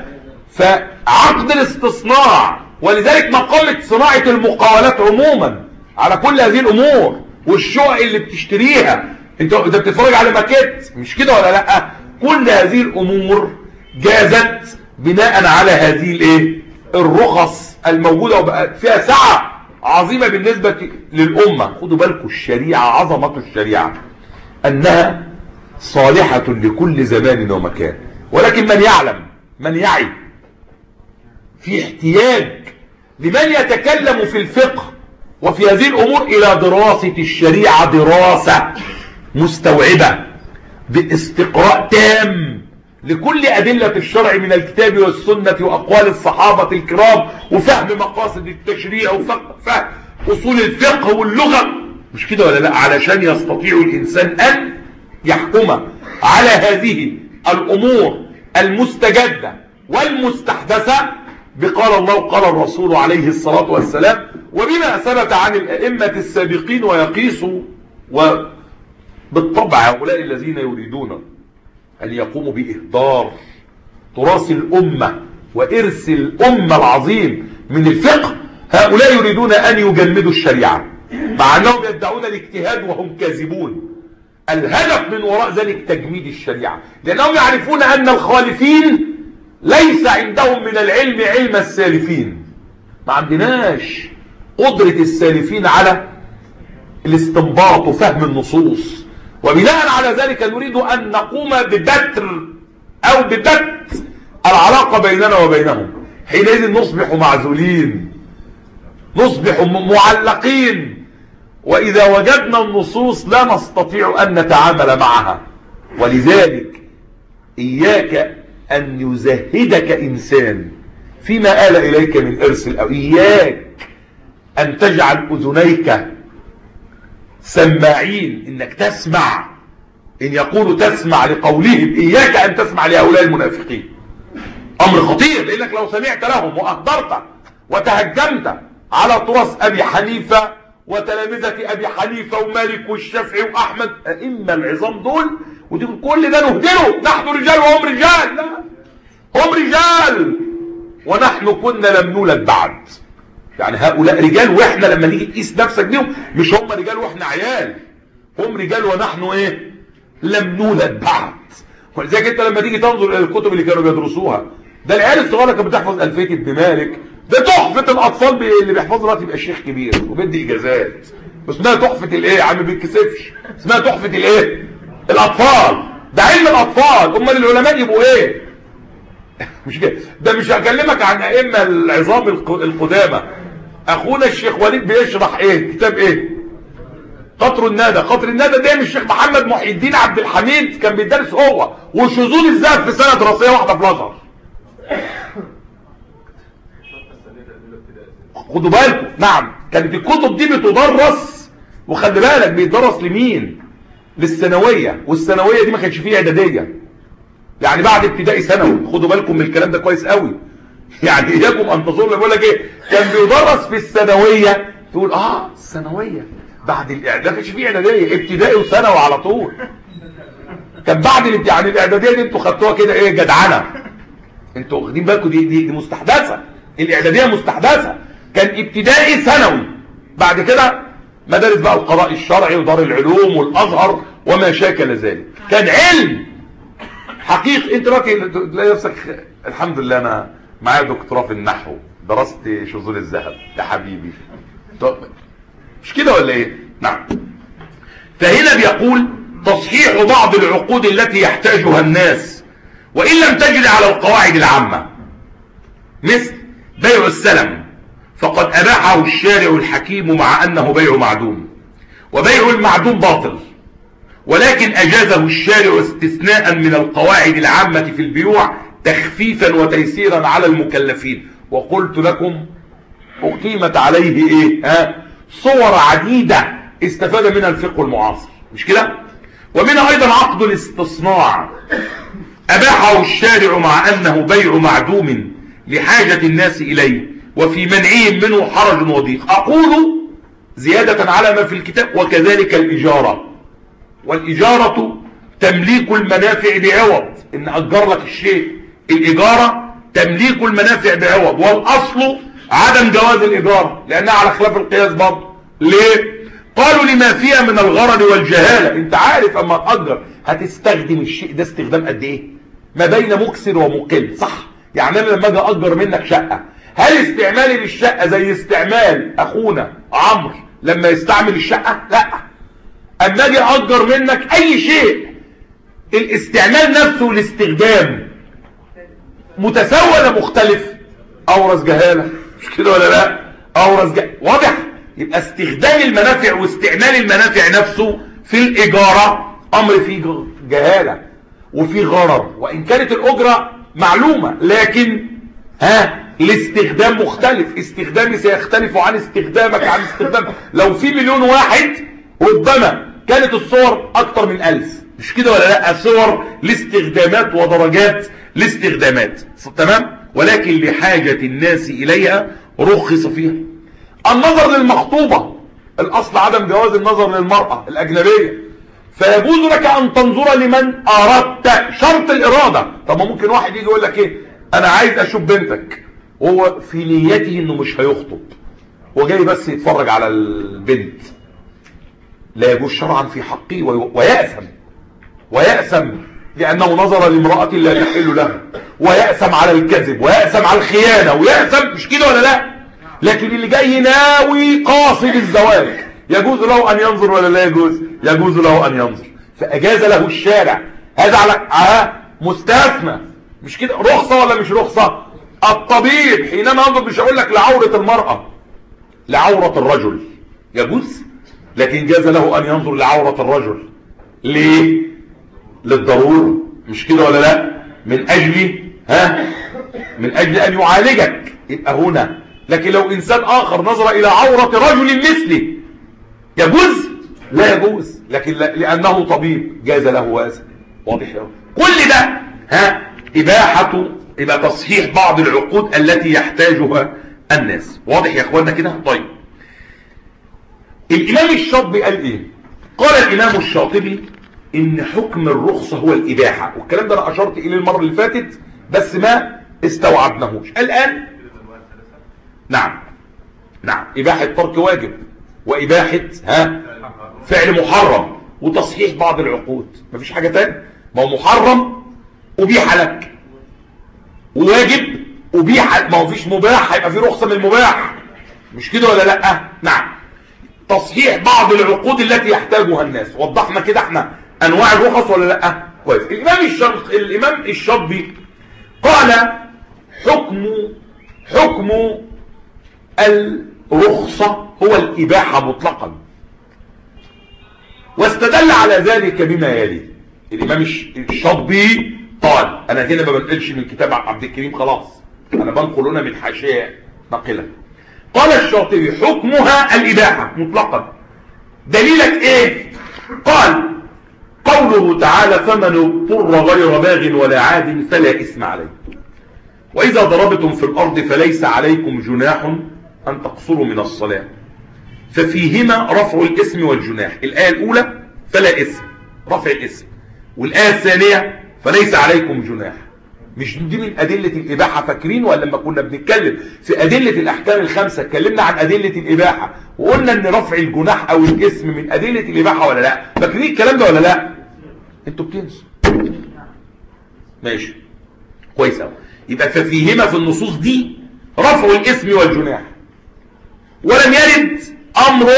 فعقد الاستصناع، ولذلك مقامة صناعة المقاولات عموما على كل هذه الامور، والشقق اللي بتشتريها، انت انت بتتفرج على ماكيت، مش كده ولا لا؟ كل هذه الامور جازت بناء على هذه الايه الرخص الموجودة، وبقت فيها سعة عظيمة بالنسبة للأمة. خدوا بالكم الشريعة، عظمة الشريعة أنها صالحة لكل زمان ومكان، ولكن من يعلم من يعي في احتياج لمن يتكلم في الفقه وفي هذه الأمور إلى دراسة الشريعة دراسة مستوعبة باستقراء تام لكل أدلة الشرع من الكتاب والسنة وأقوال الصحابة الكرام، وفهم مقاصد التشريع وفهم أصول الفقه واللغة، مش كده ولا لا؟ علشان يستطيع الإنسان أن يحكم على هذه الأمور المستجدة والمستحدثة بقال الله وقال الرسول عليه الصلاة والسلام، وبما ثبت عن الأئمة السابقين، ويقيسوا. وبالطبع هؤلاء الذين يريدون أن يقوموا بإهدار تراث الأمة وإرث الأمة العظيم من الفقه، هؤلاء يريدون أن يجمدوا الشريعة، مع أنهم يدعون الاجتهاد وهم كاذبون. الهدف من وراء ذلك تجميد الشريعة، لأنهم يعرفون أن الخالفين ليس عندهم من العلم علم السالفين. ما عندناش قدرة السالفين على الاستنباط وفهم النصوص، وبناء على ذلك نريد أن نقوم ببتر أو ببت العلاقة بيننا وبينهم. حينئذ نصبح معزولين، نصبح معلقين، وإذا وجدنا النصوص لا نستطيع أن نتعامل معها. ولذلك إياك أن يزهدك إنسان فيما آل إليك من إرث، أو إياك أن تجعل أذنيك سماعين، إنك تسمع إن يقولوا تسمع لقولهم. إياك أن تسمع لهؤلاء المنافقين، أمر خطير، لأنك لو سمعت لهم وأهدرت وتهجمت على تراث أبي حنيفة وتلامذة أبي حنيفة ومالك والشافعي وأحمد، أئمة العظام دول، وتقول كل ده نهدره، نحن رجال وهم رجال. لا، هم رجال ونحن كنا لم نولد بعد. يعني هؤلاء رجال، واحنا لما نيجي تقيس نفسك بيهم مش هم رجال واحنا عيال، هم رجال ونحن ايه؟ لم نولد بعد. ولذلك انت لما تيجي تنظر الى الكتب اللي كانوا بيدرسوها، ده العيال الصغيره كانت بتحفظ ألفية ابن مالك، ده تحفة الاطفال اللي بيحفظ دلوقتي يبقى شيخ كبير وبيدي اجازات، اسمها تحفة الايه يا عم؟ بيتكسفش، اسمها تحفة الايه؟ الاطفال. ده علم الاطفال، امال العلماء يبقوا ايه؟ مش كده. ده مش هكلمك عن ائمه العظام القدامى. اخونا الشيخ وليد بيشرح ايه؟ كتاب ايه؟ قطر الندى. قطر الندى ده من الشيخ محمد محي الدين عبد الحميد، كان بيدرس هو وشذوذ الذهب في سنه دراسيه واحده في الازهر. خدوا بالكم، نعم كانت الكتب دي بتدرس، وخلي بالك بيدرس لمين؟ للثانويه، والثانويه دي ما كانش فيها اعداديه، يعني بعد ابتدائي ثانوي. خدوا بالكم من الكلام ده كويس قوي، يعني اياكم ان تظنوا. بقول لك ايه، كان بيدرس في الثانويه، تقول اه الثانويه بعد الاعداد، ما كانش فيه اعداديه، ابتدائي وثانوي على طول. كان بعد يعني الاعداديه دي انتوا خدتوها كده ايه، جدعنه. انتوا واخدين بالكم دي, دي دي مستحدثه، الاعداديه مستحدثه. كان ابتدائي ثانوي، بعد كده مدارس بقى القضاء الشرعي ودار العلوم والازهر وما شاكل ذلك. كان علم حقيقي. انت دلوقتي تلاقي نفسك الحمد لله انا معايا دكتوراه في النحو، درست شذوذ الذهب يا حبيبي، مش كده ولا ايه؟ نعم. فهنا بيقول تصحيح بعض العقود التي يحتاجها الناس وان لم تجد على القواعد العامه، مثل بيع السلم، فقد اباحه الشارع الحكيم مع انه بيع معدوم، وبيع المعدوم باطل، ولكن اجازه الشارع استثناء من القواعد العامه في البيوع تخفيفا وتيسيرا على المكلفين. وقلت لكم اقيمت عليه ايه ها صور عديده استفاد منها الفقه المعاصر، مش كده؟ ومنها ايضا عقد الاستصناع، اباحه الشارع مع انه بيع معدوم لحاجه الناس اليه، وفي منعهم منه حرج وضيق. اقول زياده على ما في الكتاب، وكذلك الاجاره، والاجاره تمليك المنافع بعوض، ان اجر لك الشيء، الاجاره تمليك المنافع بعوض، والاصل عدم جواز الاجاره لانها على خلاف القياس برضه. ليه؟ قالوا لما فيها من الغرر والجهاله. انت عارف اما تاجر هتستخدم الشيء ده استخدام قد ايه؟ ما بين مكسر ومقل، صح؟ يعني انا لما اجي اجر منك شقه، هل استعمالي للشقه زي استعمال اخونا عمرو لما يستعمل الشقه؟ لا. اما اجي اجر منك اي شيء، الاستعمال نفسه والاستخدام متساوي ولا مختلف؟ اورث جهاله، مش كده ولا لا؟ اورث جهاله، واضح؟ يبقى استخدام المنافع واستعمال المنافع نفسه في الاجاره امر فيه جهاله وفيه غرر، وان كانت الاجره معلومه، لكن ها الاستخدام مختلف. استخدامي سيختلف عن استخدامك عن استخدام. لو في مليون واحد ربما كانت الصور اكتر من الف، مش كده ولا لا؟ صور لاستخدامات ودرجات لاستخدامات، تمام؟ ولكن لحاجة الناس اليها رخص فيها. النظر للمخطوبة، الاصل عدم جواز النظر للمرأة الاجنبية، فيجوز لك ان تنظر لمن اردت، شرط الاراده. طب ممكن واحد يجي يقول لك ايه، انا عايز اشوف بنتك، وهو في نيته انه مش هيخطب، هو جاي بس يتفرج على البنت، لا يجوز شرعا في حقه، ويأثم ويأثم لأنه نظر لامرأة لا تحل له، ويأثم على الكذب، ويأثم على الخيانة، ويأثم، مش كده ولا لا؟ لكن اللي جاي ناوي قاصد الزواج يجوز له أن ينظر ولا لا يجوز؟ يجوز له أن ينظر، فأجاز له الشارع. هذا على آه مستثنى، مش كده؟ رخصة ولا مش رخصة؟ الطبيب حينما ينظر، مش هقول لك لعورة المرأة، لعورة الرجل يجوز، لكن جاز له أن ينظر لعورة الرجل. ليه؟ للضرورة، مش كده ولا لا؟ من أجل ها من أجل أن يعالجك، يبقى هنا. لكن لو إنسان آخر نظر إلى عورة رجل مثلي يجوز؟ لا يجوز، لكن لأنه طبيب جاز له واسع. واضح له كل ده ها إباحة، يبقى تصحيح بعض العقود التي يحتاجها الناس. واضح يا اخوانا كده؟ طيب، الإمام الشاطبي قال إيه؟ قال الإمام الشاطبي إن حكم الرخصة هو الإباحة، والكلام ده أنا أشرت إليه المرة اللي فاتت بس ما استوعبناهوش الآن. نعم نعم، إباحة ترك واجب، وإباحة ها فعل محرم، وتصحيح بعض العقود. مفيش حاجة تاني، ما هو محرم أبيح لك، وواجب أبيح، ما هو فيش مباح هيبقى في رخصة من المباح، مش كده ولا لا؟ نعم. تصحيح بعض العقود التي يحتاجها الناس، وضحنا كده احنا انواع الرخص ولا لا؟ كويس. الامام الشاطبي الامام الشاطبي قال حكم حكم الرخصة هو الإباحة مطلقا، واستدل على ذلك بما يلي. الامام الشاطبي قال، انا هنا ما بنقلش من كتاب عبد الكريم خلاص، انا بنقل هنا من حاشيه نقله. قال الشاطبي حكمها الاباحه مطلقا. دليلك ايه؟ قال قوله تعالى فمن اضطر غير باغ ولا عاد فلا اثم عليه، واذا ضربتم في الارض فليس عليكم جناح ان تقصروا من الصلاه، ففيهما رفع الاسم والجناح. الايه الاولى فلا اثم، رفع الاسم، والايه الثانيه فليس عليكم جناح. مش دي من ادله الاباحه؟ فاكرين ولا لما كنا بنتكلم في ادله الاحكام الخمسه اتكلمنا عن ادله الاباحه وقلنا ان رفع الجناح او الاسم من ادله الاباحه ولا لا؟ فاكرين الكلام ده ولا لا؟ انتوا بتنسوا. ماشي كويس قوي. يبقى ففيهما في النصوص دي رفع الاسم والجناح، ولم يرد امر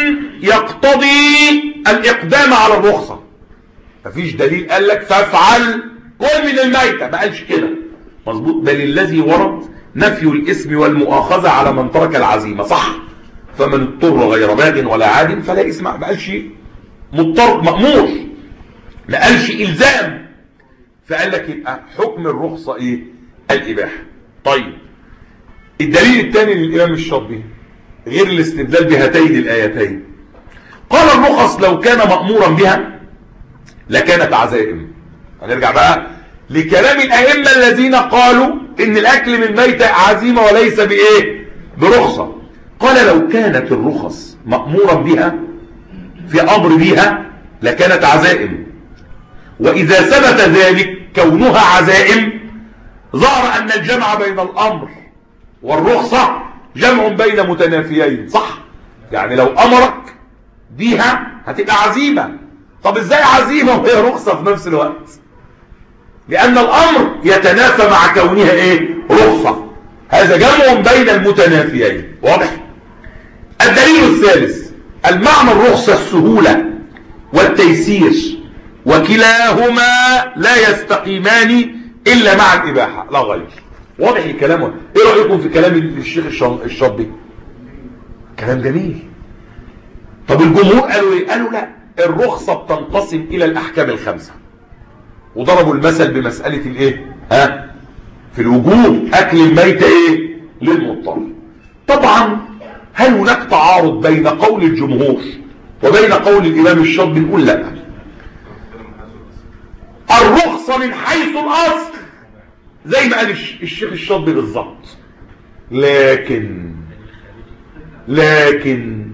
يقتضي الاقدام على الرخصه. مفيش دليل قال لك فافعل كل من الميتة، ما قالش كده مظبوط. بل الذي ورد نفي الاسم والمؤاخذة على من ترك العزيمة، صح؟ فمن اضطر غير باغ ولا عاد فلا اسمع، ما قالش مضطر مأمور، ما قالش إلزام. فقال لك يبقى حكم الرخصة ايه؟ الإباحة. طيب الدليل الثاني للإمام الشاطبي غير الاستدلال بهاتين الآيتين، قال الرخص لو كان مأمورا بها لكانت عزائم. هنرجع بقى لكلام الأئمة الذين قالوا ان الاكل من ميتة عزيمة وليس بايه؟ برخصة. قال لو كانت الرخص مأمورا بها في امر بها لكانت عزائم، واذا ثبت ذلك كونها عزائم ظهر ان الجمع بين الامر والرخصة جمع بين متنافيين، صح؟ يعني لو امرك بها هتبقى عزيمة. طب ازاي عزيمة وهي رخصة في نفس الوقت؟ لأن الأمر يتنافى مع كونها إيه؟ رخصة. هذا جمع بين المتنافيين، واضح؟ الدليل الثالث المعنى الرخصة السهولة والتيسير، وكلاهما لا يستقيمان إلا مع الإباحة لا غير. واضح الكلام؟ إيه رأيكم في كلام الشيخ الشاطبي؟ كلام جميل. طب الجمهور قالوا إيه؟ قالوا لا، الرخصة بتنقسم إلى الأحكام الخمسة، وضربوا المثل بمسألة الايه؟ ها؟ في الوجوب اكل الميتة ايه؟ للمضطر. طبعا هل هناك تعارض بين قول الجمهور وبين قول الامام الشاطبي؟ نقول لا. الرخصة من حيث الاصل زي ما قال الشيخ الشاطبي بالظبط، لكن لكن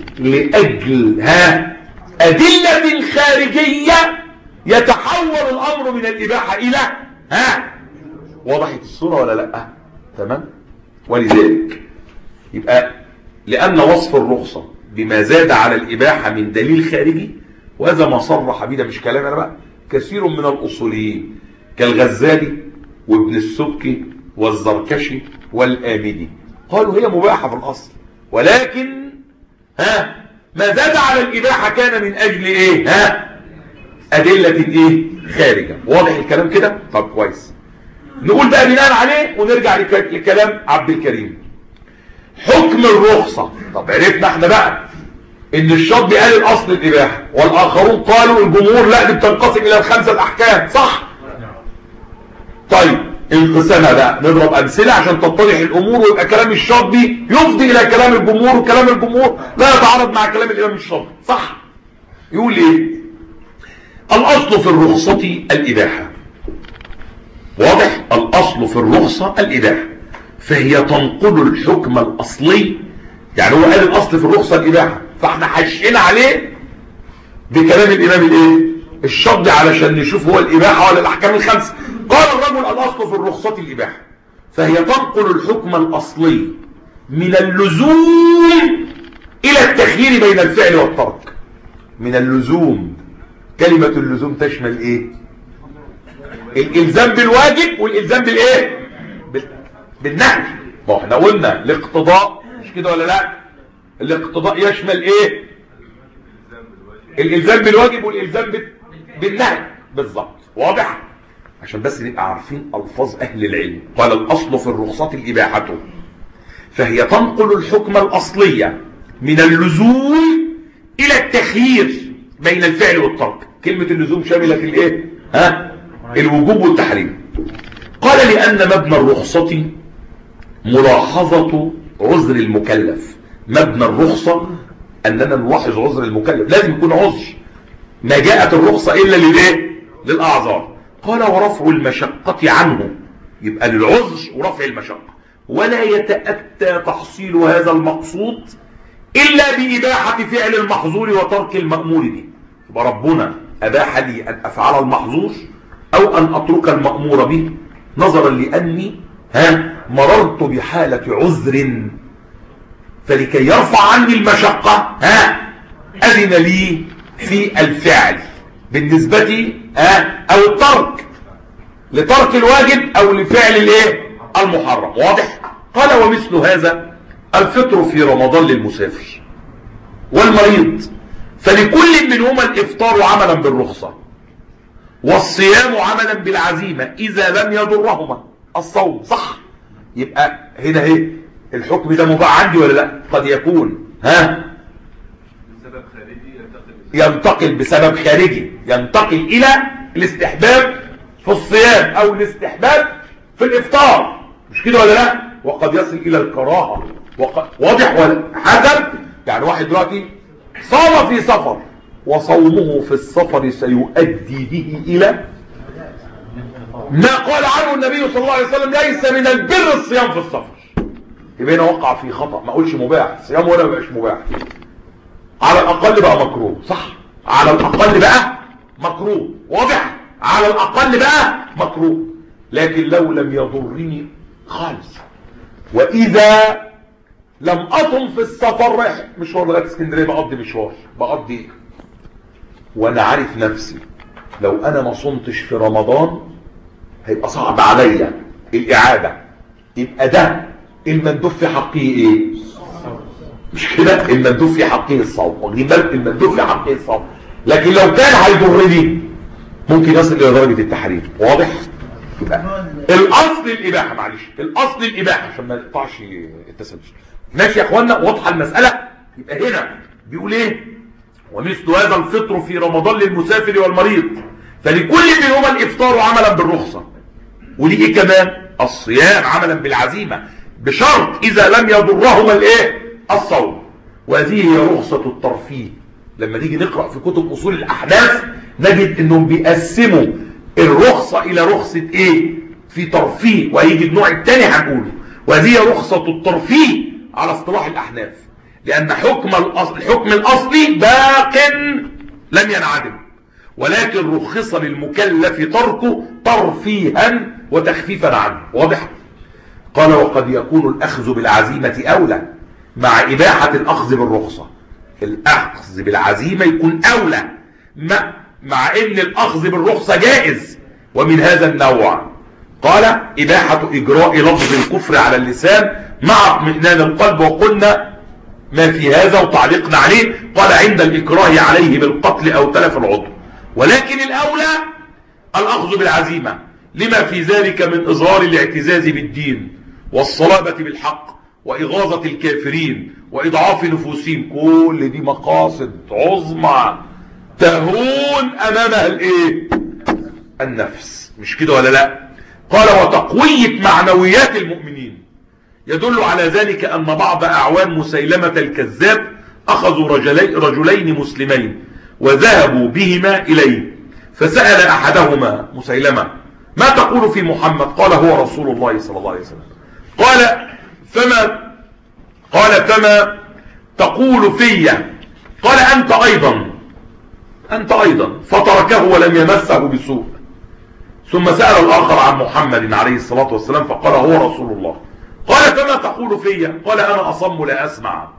لاجل ها ادلة خارجية يتحول الامر من الاباحة الى ها. وضحت الصورة ولا لا؟ تمام. ولذلك يبقى لان وصف الرخصة بما زاد على الاباحة من دليل خارجي، وهذا ما صرح به، ده مش كلام انا بقى، كثير من الاصوليين كالغزالي وابن السبكي والزركشي والآمدي قالوا هي مباحة في الاصل، ولكن ها ما زاد على الاباحة كان من اجل ايه؟ ها أدلة ايه؟ خارجة. واضح الكلام كده؟ طب كويس. نقول بقى بناء عليه ونرجع لكلام عبد الكريم. حكم الرخصة. طب عرفنا احنا بقى ان الشاطبي قال الاصل الاباحة، والاخرون قالوا الجمهور لا دي بتنقسم الى الخمسة الاحكام، صح؟ طيب انقسامها بقى، نضرب امثلة عشان تتضح الامور ويبقى كلام الشاطبي يفضي الى كلام الجمهور، وكلام الجمهور لا يتعارض مع كلام الامام الشاطبي، صح؟ يقول ايه؟ الأصل في الرخصة الإباحة. واضح؟ الأصل في الرخصة الإباحة، فهي تنقل الحكم الأصلي. يعني هو قال الأصل في الرخصة الإباحة، فاحنا حشينا عليه بكلام الإمام الإيه؟ الشاطبي علشان نشوف هو الإباحة ولا الأحكام الخمسة. قال الرجل الأصل في الرخصة الإباحة، فهي تنقل الحكم الأصلي من اللزوم إلى التخيير بين الفعل والترك. من اللزوم، كلمة اللزوم تشمل ايه؟ الالزام بالواجب والالزام بالايه؟ بالنهي. ما احنا قلنا الاقتضاء، مش كده ولا لا؟ الاقتضاء يشمل ايه؟ الالزام بالواجب والالزام بالنهي بالظبط. واضح؟ عشان بس نبقى عارفين الفاظ اهل العلم. قال الاصل في الرخصة الاباحة، فهي تنقل الحكم الاصلية من اللزوم الى التخيير بين الفعل والترك. كلمة اللزوم شاملة الايه؟ ها؟ الوجوب والتحريم. قال لأن مبنى الرخصة ملاحظة عذر المكلف. مبنى الرخصة أننا نلاحظ عذر المكلف، لازم يكون عذر، ما جاءت الرخصة إلا للايه؟ للأعذار. قال ورفع المشقة عنه، يبقى للعذر ورفع المشقة، ولا يتأتى تحصيل هذا المقصود إلا بإباحة فعل المحظور وترك المأمور به. يبقى ربنا أباح لي أن أفعل المحظور أو أن أترك المأمور به نظرا لأني ها مررت بحالة عذر، فلكي يرفع عني المشقة ها أذن لي في الفعل بالنسبة ها أو الترك، لترك الواجب أو لفعل الايه المحرم. واضح؟ قال ومثل هذا الفطر في رمضان للمسافر والمريض، فلكل منهما الإفطار عملا بالرخصة والصيام عملا بالعزيمة إذا لم يضرهما الصوم. صح؟ يبقى هنا ايه الحكم ده مباح عندي ولا لا؟ قد يكون ها بسبب خارجي ينتقل بسبب خارجي، ينتقل إلى الاستحباب في الصيام أو الاستحباب في الإفطار، مش كده ولا لا؟ وقد يصل إلى الكراهة. وقد... واضح ولا حسب؟ يعني واحد دلوقتي صام في سفر وصومه في السفر سيؤدي به إلى ما قال عنه النبي صلى الله عليه وسلم ليس من البر الصيام في السفر، يبقى هنا وقع في خطأ. ما اقولش مباح صيام ولا ما بقاش مباح، على الأقل بقى مكروه. صح؟ على الأقل بقى مكروه. واضح؟ على الأقل بقى مكروه، لكن لو لم يضرني خالص، وإذا لم أطم في السفر رايح مشوار لغاية اسكندرية بقضي مشوار بقضي وأنا عارف نفسي لو أنا ما صمتش في رمضان هيبقى صعب عليا الإعادة، يبقى ده المندوب في حقه إيه؟ مش كده؟ المندوب في حقه الصوم. واخدين بالك؟ المندوب في حقه الصوم، لكن لو كان هيضرني ممكن يصل إلى درجة التحريم. واضح؟ يبقى الأصل الإباحة، معلش الأصل الإباحة عشان ما يقطعش التسلسل. ماشي يا اخوانا؟ واضحه المسألة؟ يبقى هنا بيقول ايه؟ ومثل هذا الفطر في رمضان للمسافر والمريض، فلكل منهما الإفطار عملا بالرخصة، وليه ايه كمان؟ الصيام عملا بالعزيمة، بشرط إذا لم يضرهما الايه؟ الصوم. وهذه هي رخصة الترفيه. لما نيجي نقرأ في كتب أصول الأحناف نجد انهم بيقسموا الرخصة إلى رخصة ايه؟ في ترفيه، وهيجي النوع الثاني هنقوله. وهذه هي رخصة الترفيه على اصطلاح الأحناف، لأن حكم الأصل الحكم الأصلي باق لم ينعدم، ولكن رخص للمكلف تركه ترفيها وتخفيفا عنه. واضح؟ قال وقد يكون الأخذ بالعزيمة أولى مع إباحة الأخذ بالرخصة. الأخذ بالعزيمة يكون أولى مع, مع إن الأخذ بالرخصة جائز. ومن هذا النوع قال إباحة إجراء لفظ الكفر على اللسان مع اطمئنان القلب، وقلنا ما في هذا وتعليقنا عليه. قال عند الإكراه عليه بالقتل أو تلف العضو، ولكن الأولى الأخذ بالعزيمة لما في ذلك من إظهار الاعتزاز بالدين والصلابة بالحق وإغاظة الكافرين وإضعاف نفوسهم. كل دي مقاصد عظمى تهون أمامها الإيه؟ النفس، مش كده ولا لا؟ قال وتقوية معنويات المؤمنين. يدل على ذلك أن بعض أعوان مسيلمة الكذاب أخذوا رجلي رجلين مسلمين وذهبوا بهما إليه، فسأل أحدهما مسيلمة ما تقول في محمد؟ قال هو رسول الله صلى الله عليه وسلم. قال فما قال فما تقول في؟ قال أنت أيضا أنت أيضا فتركه ولم يمسه بسوء. ثم سأل الآخر عن محمد عليه الصلاة والسلام فقال هو رسول الله. قال فما تقول في؟ قال أنا أصم لا أسمع.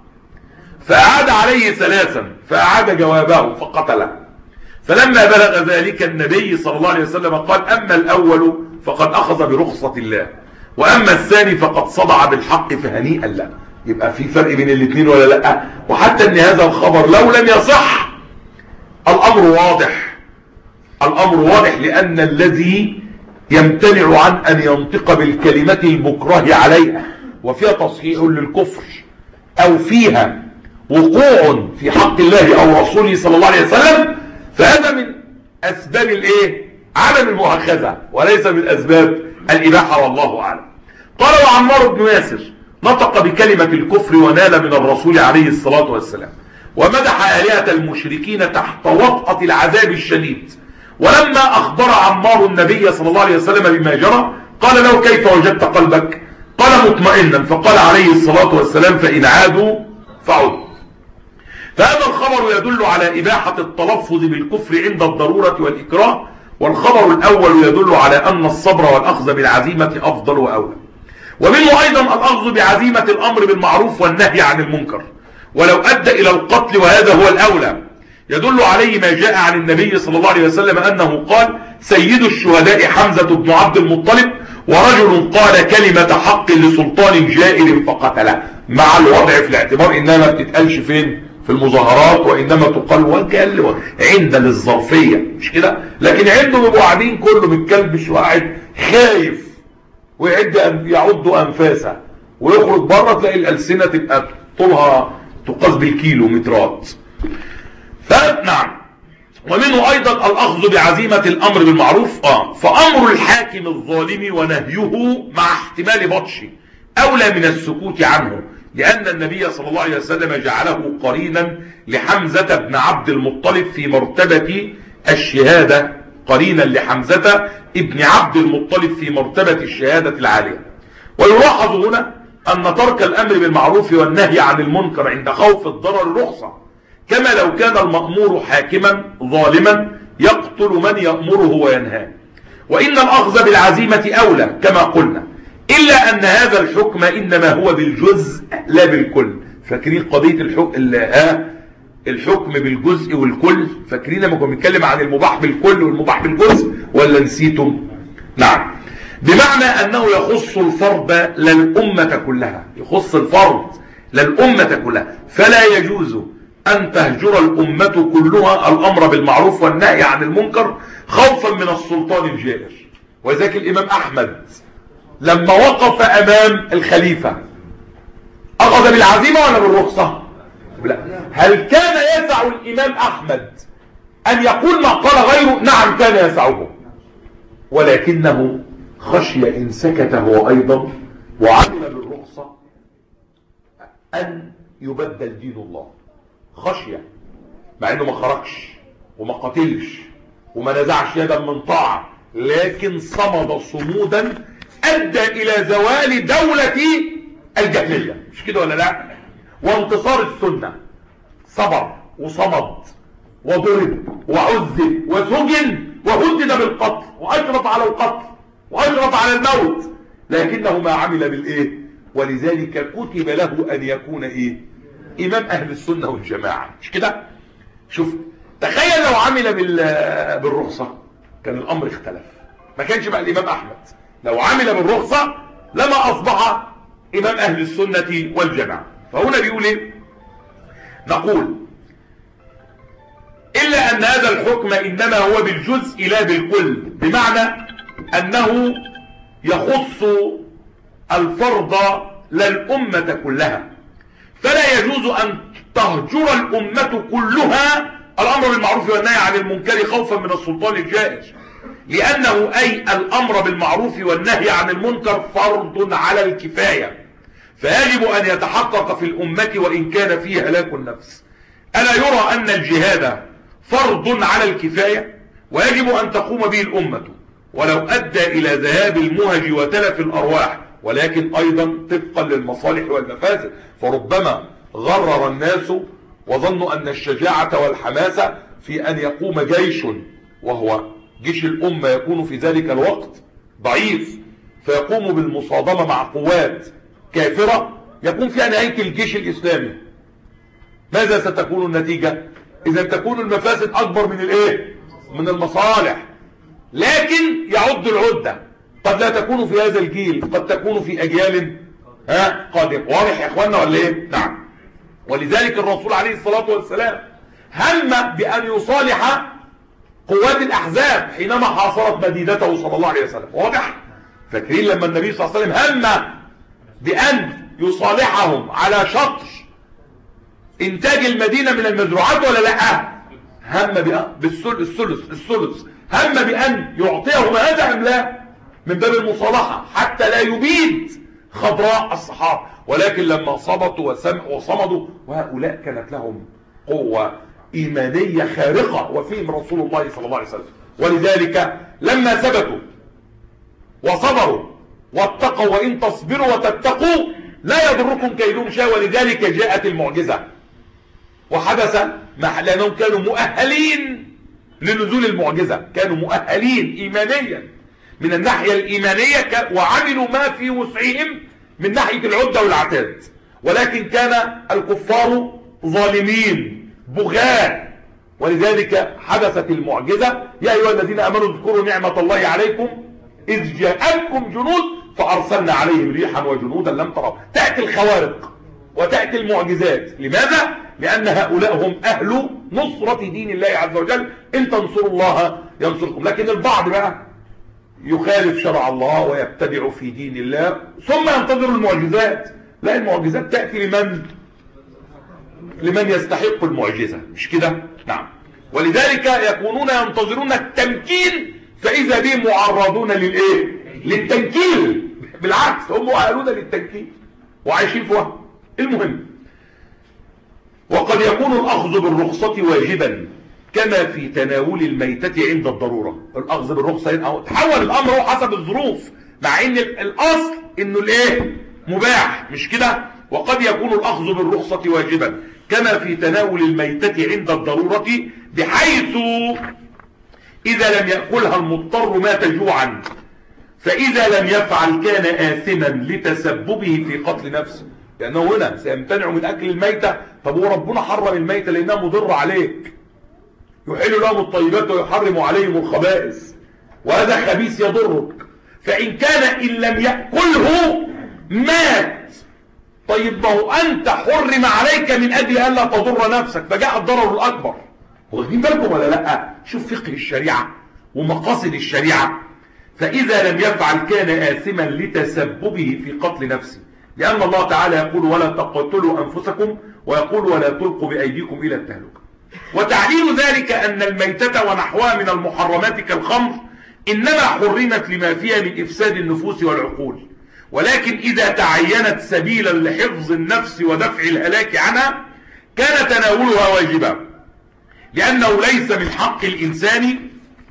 فأعاد عليه ثلاثا فأعاد جوابه فقتله. فلما بلغ ذلك النبي صلى الله عليه وسلم قال أما الأول فقد أخذ برخصة الله، وأما الثاني فقد صدع بالحق فهنيئا له. يبقى في فرق بين الاثنين ولا لا؟ وحتى أن هذا الخبر لو لم يصح الأمر واضح، الأمر واضح لأن الذي يمتنع عن أن ينطق بالكلمة المكره عليها وفيها تصحيح للكفر أو فيها وقوع في حق الله او رسوله صلى الله عليه وسلم، فهذا من اسباب الايه عدم المؤاخذه وليس من اسباب الاباحه، والله اعلم. قال وعمار بن ياسر نطق بكلمه الكفر ونال من الرسول عليه الصلاه والسلام، ومدح آلهة المشركين تحت وطأة العذاب الشديد. ولما أخبر عمار النبي صلى الله عليه وسلم بما جرى قال له كيف وجدت قلبك؟ قال مطمئنا. فقال عليه الصلاة والسلام فإن عادوا فعودوا. فهذا الخبر يدل على إباحة التلفظ بالكفر عند الضرورة والإكراه، والخبر الأول يدل على أن الصبر والأخذ بالعزيمة أفضل وأولى. ومنه أيضا الأخذ بعزيمة الأمر بالمعروف والنهي عن المنكر ولو أدى إلى القتل، وهذا هو الأولى. يدل عليه ما جاء عن النبي صلى الله عليه وسلم أنه قال سيد الشهداء حمزة بن عبد المطلب، ورجل قال كلمة حق لسلطان جائر فقتله، مع الوضع في الاعتبار إنها ما بتتقالش فين في المظاهرات، وإنما تقال وكل عند للظرفية، مش كده؟ لكن عنده بيبقوا قاعدين كله متكلبش وقاعد خايف ويعد يعد أنفاسه، ويخرج بره تلاقي الألسنة تبقى طولها تقاس بالكيلو مترات. فنعم. ومنه ايضا الاخذ بعزيمة الامر بالمعروف اه فامر الحاكم الظالم ونهيه مع احتمال بطشه اولى من السكوت عنه، لان النبي صلى الله عليه وسلم جعله قرينا لحمزة بن عبد المطلب في مرتبة الشهادة، قرينا لحمزة ابن عبد المطلب في مرتبة الشهادة العالية. ويلاحظ هنا أن ترك الأمر بالمعروف والنهي عن المنكر عند خوف الضرر رخصة، كما لو كان المأمور حاكما ظالما يقتل من يأمره وينهاه. وإن الأخذ بالعزيمة أولى كما قلنا، إلا أن هذا الحكم إنما هو بالجزء لا بالكل. فاكرين قضية الحكم الحكم بالجزء والكل؟ فاكرين لما كنا بنتكلم عن المباح بالكل والمباح بالجزء ولا نسيتم؟ نعم. بمعنى أنه يخص الفرد للأمة كلها، يخص الفرد للأمة كلها، فلا يجوز أن تهجر الأمة كلها الأمر بالمعروف والنهي عن المنكر خوفا من السلطان الجائر. وذلك الإمام أحمد لما وقف أمام الخليفة أخذ بالعزيمة ولا بالرخصة؟ لا. هل كان يسع الإمام أحمد أن يقول ما قال غيره؟ نعم كان يسعه، ولكنه خشي إن سكت هو أيضا وعمل بالرخصة أن يبدل دين الله، خشية، مع أنه ما خرجش وما قتلش وما نزعش يدا من طاعة، لكن صمد صمودا أدى إلى زوال دولة الجاهلية، مش كده ولا لا؟ وانتصار السنة. صبر وصمد وضرب وعذب وسجن وهدد بالقتل وأجرت على القتل وأجرت على الموت، لكنه ما عمل بالإيه؟ ولذلك كتب له أن يكون إيه؟ إمام أهل السنة والجماعة، مش كده؟ شوف، تخيل لو عمل بالرخصة كان الأمر اختلف، ما كانش بقى الإمام أحمد. لو عمل بالرخصة لما أصبح إمام أهل السنة والجماعة. فهنا بيقول إيه؟ نقول إلا أن هذا الحكم إنما هو بالجزء لا بالكل، بمعنى أنه يخص الفرد لا الأمة كلها، فلا يجوز أن تهجر الأمة كلها الأمر بالمعروف والنهي عن المنكر خوفا من السلطان الجائر، لأنه أي الأمر بالمعروف والنهي عن المنكر فرض على الكفاية، فيجب أن يتحقق في الأمة وإن كان فيه هلاك النفس. ألا يرى أن الجهاد فرض على الكفاية ويجب أن تقوم به الأمة ولو أدى إلى ذهاب المهج وتلف الأرواح، ولكن أيضا طبقا للمصالح والمفاسد. فربما غرر الناس وظنوا أن الشجاعة والحماسة في أن يقوم جيش، وهو جيش الأمة يكون في ذلك الوقت ضعيف، فيقوم بالمصادمة مع قوات كافرة يكون فيها نهاية الجيش الإسلامي. ماذا ستكون النتيجة؟ إذا تكون المفاسد أكبر من الإيه؟ من المصالح. لكن يعد العدة، قد لا تكون في هذا الجيل، قد تكون في أجيال ها قادمة. واضح يا إخواننا ولا إيه؟ نعم. ولذلك الرسول عليه الصلاة والسلام هم بأن يصالح قوات الأحزاب حينما حاصرت مدينته صلى الله عليه وسلم. واضح؟ فاكرين لما النبي صلى الله عليه وسلم هم بأن يصالحهم على شطر انتاج المدينة من المزروعات ولا لا؟ هم بالثلث الثلث الثلث هم بأن يعطيهم هذا أم لا؟ من باب المصالحة حتى لا يبيد خضراء الصحابة. ولكن لما صبتوا وصمدوا، وهؤلاء كانت لهم قوة إيمانية خارقة وفيهم رسول الله صلى الله عليه وسلم. ولذلك لما ثبتوا وصبروا واتقوا وإن تصبروا وتتقوا لا يضركم كيدهم شيئا، ولذلك جاءت المعجزة وحدث لأنهم كانوا مؤهلين لنزول المعجزة، كانوا مؤهلين إيمانيا من الناحية الإيمانية، وعملوا ما في وسعهم من ناحية العدة والعتاد. ولكن كان الكفار ظالمين بغاة، ولذلك حدثت المعجزة. يا أيها الذين آمنوا اذكروا نعمة الله عليكم إذ جاءتكم جنود فأرسلنا عليهم ريحا وجنودا لم تروا. تأتي الخوارق وتأتي المعجزات. لماذا؟ لأن هؤلاء هم أهل نصرة دين الله عز وجل، إن تنصروا الله ينصركم. لكن البعض بقى يخالف شرع الله ويبتدع في دين الله ثم ينتظر المعجزات. لا، المعجزات تأتي لمن لمن يستحق المعجزة، مش كده؟ نعم. ولذلك يكونون ينتظرون التمكين فإذا بهم معرضون للإيه؟ للتنكيل. بالعكس، هم مؤهلون للتنكيل وعايشين في وهم. المهم، وقد يكون الأخذ بالرخصة واجبا كما في تناول الميتة عند الضرورة. الأخذ بالرخصة هنا تحول الأمر هو حسب الظروف، مع ان الأصل انه الايه؟ مباح، مش كده؟ وقد يكون الأخذ بالرخصة واجبا كما في تناول الميتة عند الضرورة، بحيث إذا لم يأكلها المضطر مات جوعا، فإذا لم يفعل كان آثما لتسببه في قتل نفسه. لأنه هنا سيمتنع من أكل الميتة. طب هو ربنا حرم الميتة لأنها مضرة عليك، يحل لهم الطيبات ويحرم عليهم الخبائث، وهذا خبيث يضرك. فإن كان إن لم يأكله مات، طيب ما هو أنت حرم عليك من أجل ألا تضر نفسك، فجاء الضرر الأكبر. واخدين بالكم ولا لا؟ شوف فقه الشريعة ومقاصد الشريعة. فإذا لم يفعل كان آثما لتسببه في قتل نفسه، لأن الله تعالى يقول ولا تقتلوا أنفسكم، ويقول ولا تلقوا بأيديكم إلى التهلكة. وتعليل ذلك أن الميتة ونحوها من المحرمات كالخمر إنما حرمت لما فيها من إفساد النفوس والعقول، ولكن إذا تعينت سبيلا لحفظ النفس ودفع الهلاك عنها كان تناولها واجبا، لأنه ليس من حق الإنسان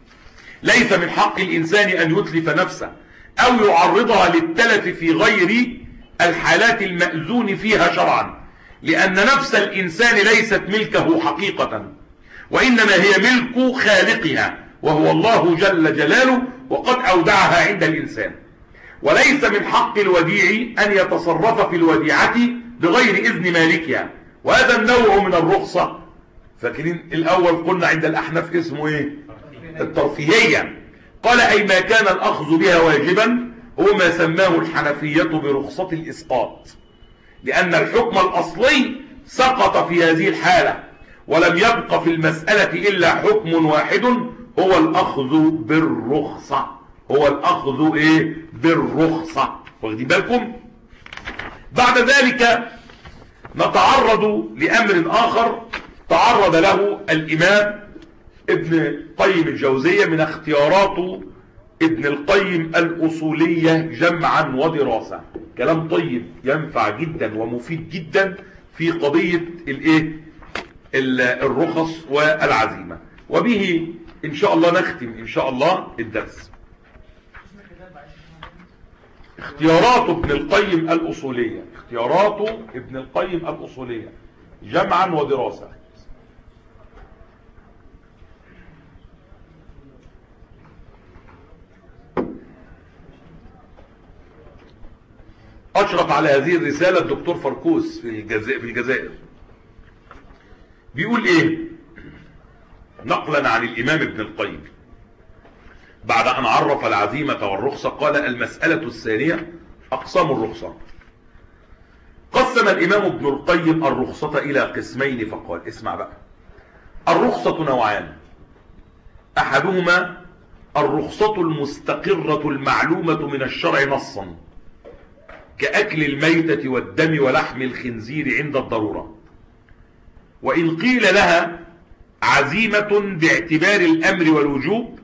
ليس من حق الإنسان أن يتلف نفسه أو يعرضها للتلف في غير الحالات المأذون فيها شرعا، لأن نفس الإنسان ليست ملكه حقيقة، وإنما هي ملك خالقها وهو الله جل جلاله، وقد أودعها عند الإنسان. وليس من حق الوديع أن يتصرف في الوديعة بغير إذن مالكها، وهذا النوع من الرخصة. فاكرين الأول قلنا عند الأحناف اسمه إيه؟ الترفيهية. قال أي ما كان الأخذ بها واجبا هو ما سماه الحنفية برخصة الإسقاط، لأن الحكم الأصلي سقط في هذه الحالة، ولم يبق في المسألة إلا حكم واحد هو الأخذ بالرخصة. هو الأخذ إيه؟ بالرخصة. واخدين بالكم؟ بعد ذلك نتعرض لأمر آخر تعرض له الإمام ابن قيم الجوزية من اختيارات ابن القيم الأصولية جمعا ودراسة. كلام طيب ينفع جدا ومفيد جدا في قضية الايه الرخص والعزيمة. وبه ان شاء الله نختم ان شاء الله الدرس. اختيارات ابن القيم الأصولية اختيارات ابن القيم الأصولية جمعا ودراسة. أشرف على هذه الرسالة الدكتور فركوس في الجزائر, في الجزائر. بيقول إيه نقلا عن الإمام ابن القيم بعد أن عرف العزيمة والرخصة؟ قال المسألة الثانية أقسام الرخصة. قسم الإمام ابن القيم الرخصة إلى قسمين فقال اسمع بقى: الرخصة نوعان، أحدهما الرخصة المستقرة المعلومة من الشرع نصا كأكل الميتة والدم ولحم الخنزير عند الضرورة، وإن قيل لها عزيمة باعتبار الأمر والوجوب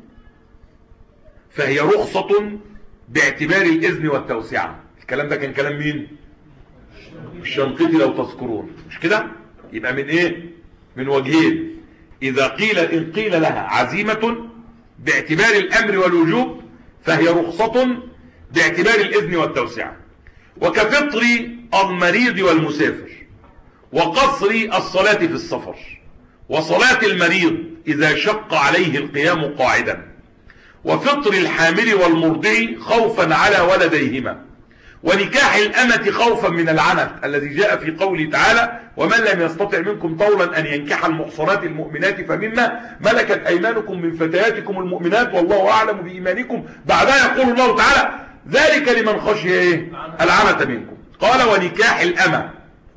فهي رخصة باعتبار الإذن والتوسعة. الكلام ده كان كلام مين؟ الشنقيطي لو تذكرون، مش كده؟ يبقى من ايه؟ من وجهين. إذا قيل إن قيل لها عزيمة باعتبار الأمر والوجوب فهي رخصة باعتبار الإذن والتوسعة. وكفطر المريض والمسافر، وقصر الصلاة في السفر، وصلاة المريض إذا شق عليه القيام قاعدا، وفطر الحامل والمرضع خوفا على ولديهما، ونكاح الأمة خوفا من العنت الذي جاء في قوله تعالى ومن لم يستطع منكم طولا أن ينكح المحصنات المؤمنات فمما ملكت أيمانكم من فتياتكم المؤمنات والله أعلم بإيمانكم. بعدها يقول الله تعالى ذلك لمن خشي إيه؟ العنت منكم. قال ونكاح الأمة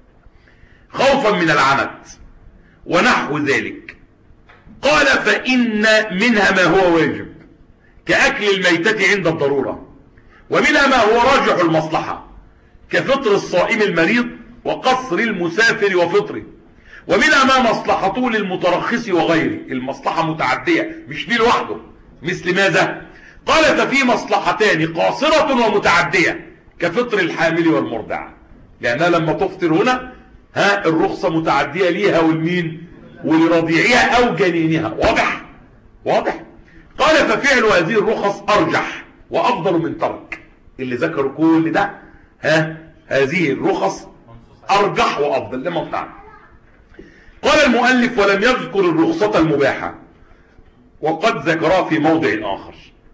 خوفا من العنت ونحو ذلك. قال فإن منها ما هو واجب كأكل الميتة عند الضرورة، ومنها ما هو راجح المصلحة كفطر الصائم المريض وقصر المسافر وفطره، ومنها ما مصلحته للمترخص وغيره. المصلحة متعدية مش دي لوحده. مثل ماذا؟ قال ففي مصلحتان قاصرة ومتعدية كفطر الحامل والمرضع، لأنها لما تفطر هنا ها الرخصة متعدية ليها والمين ولرضيعها أو جنينها. واضح؟ واضح؟ قال ففعل هذه الرخص أرجح وأفضل من ترك. اللي ذكروا كل ده ها هذه الرخص أرجح وأفضل لما بتاعنا. قال المؤلف ولم يذكر الرخصة المباحة وقد ذكرها في موضع آخر،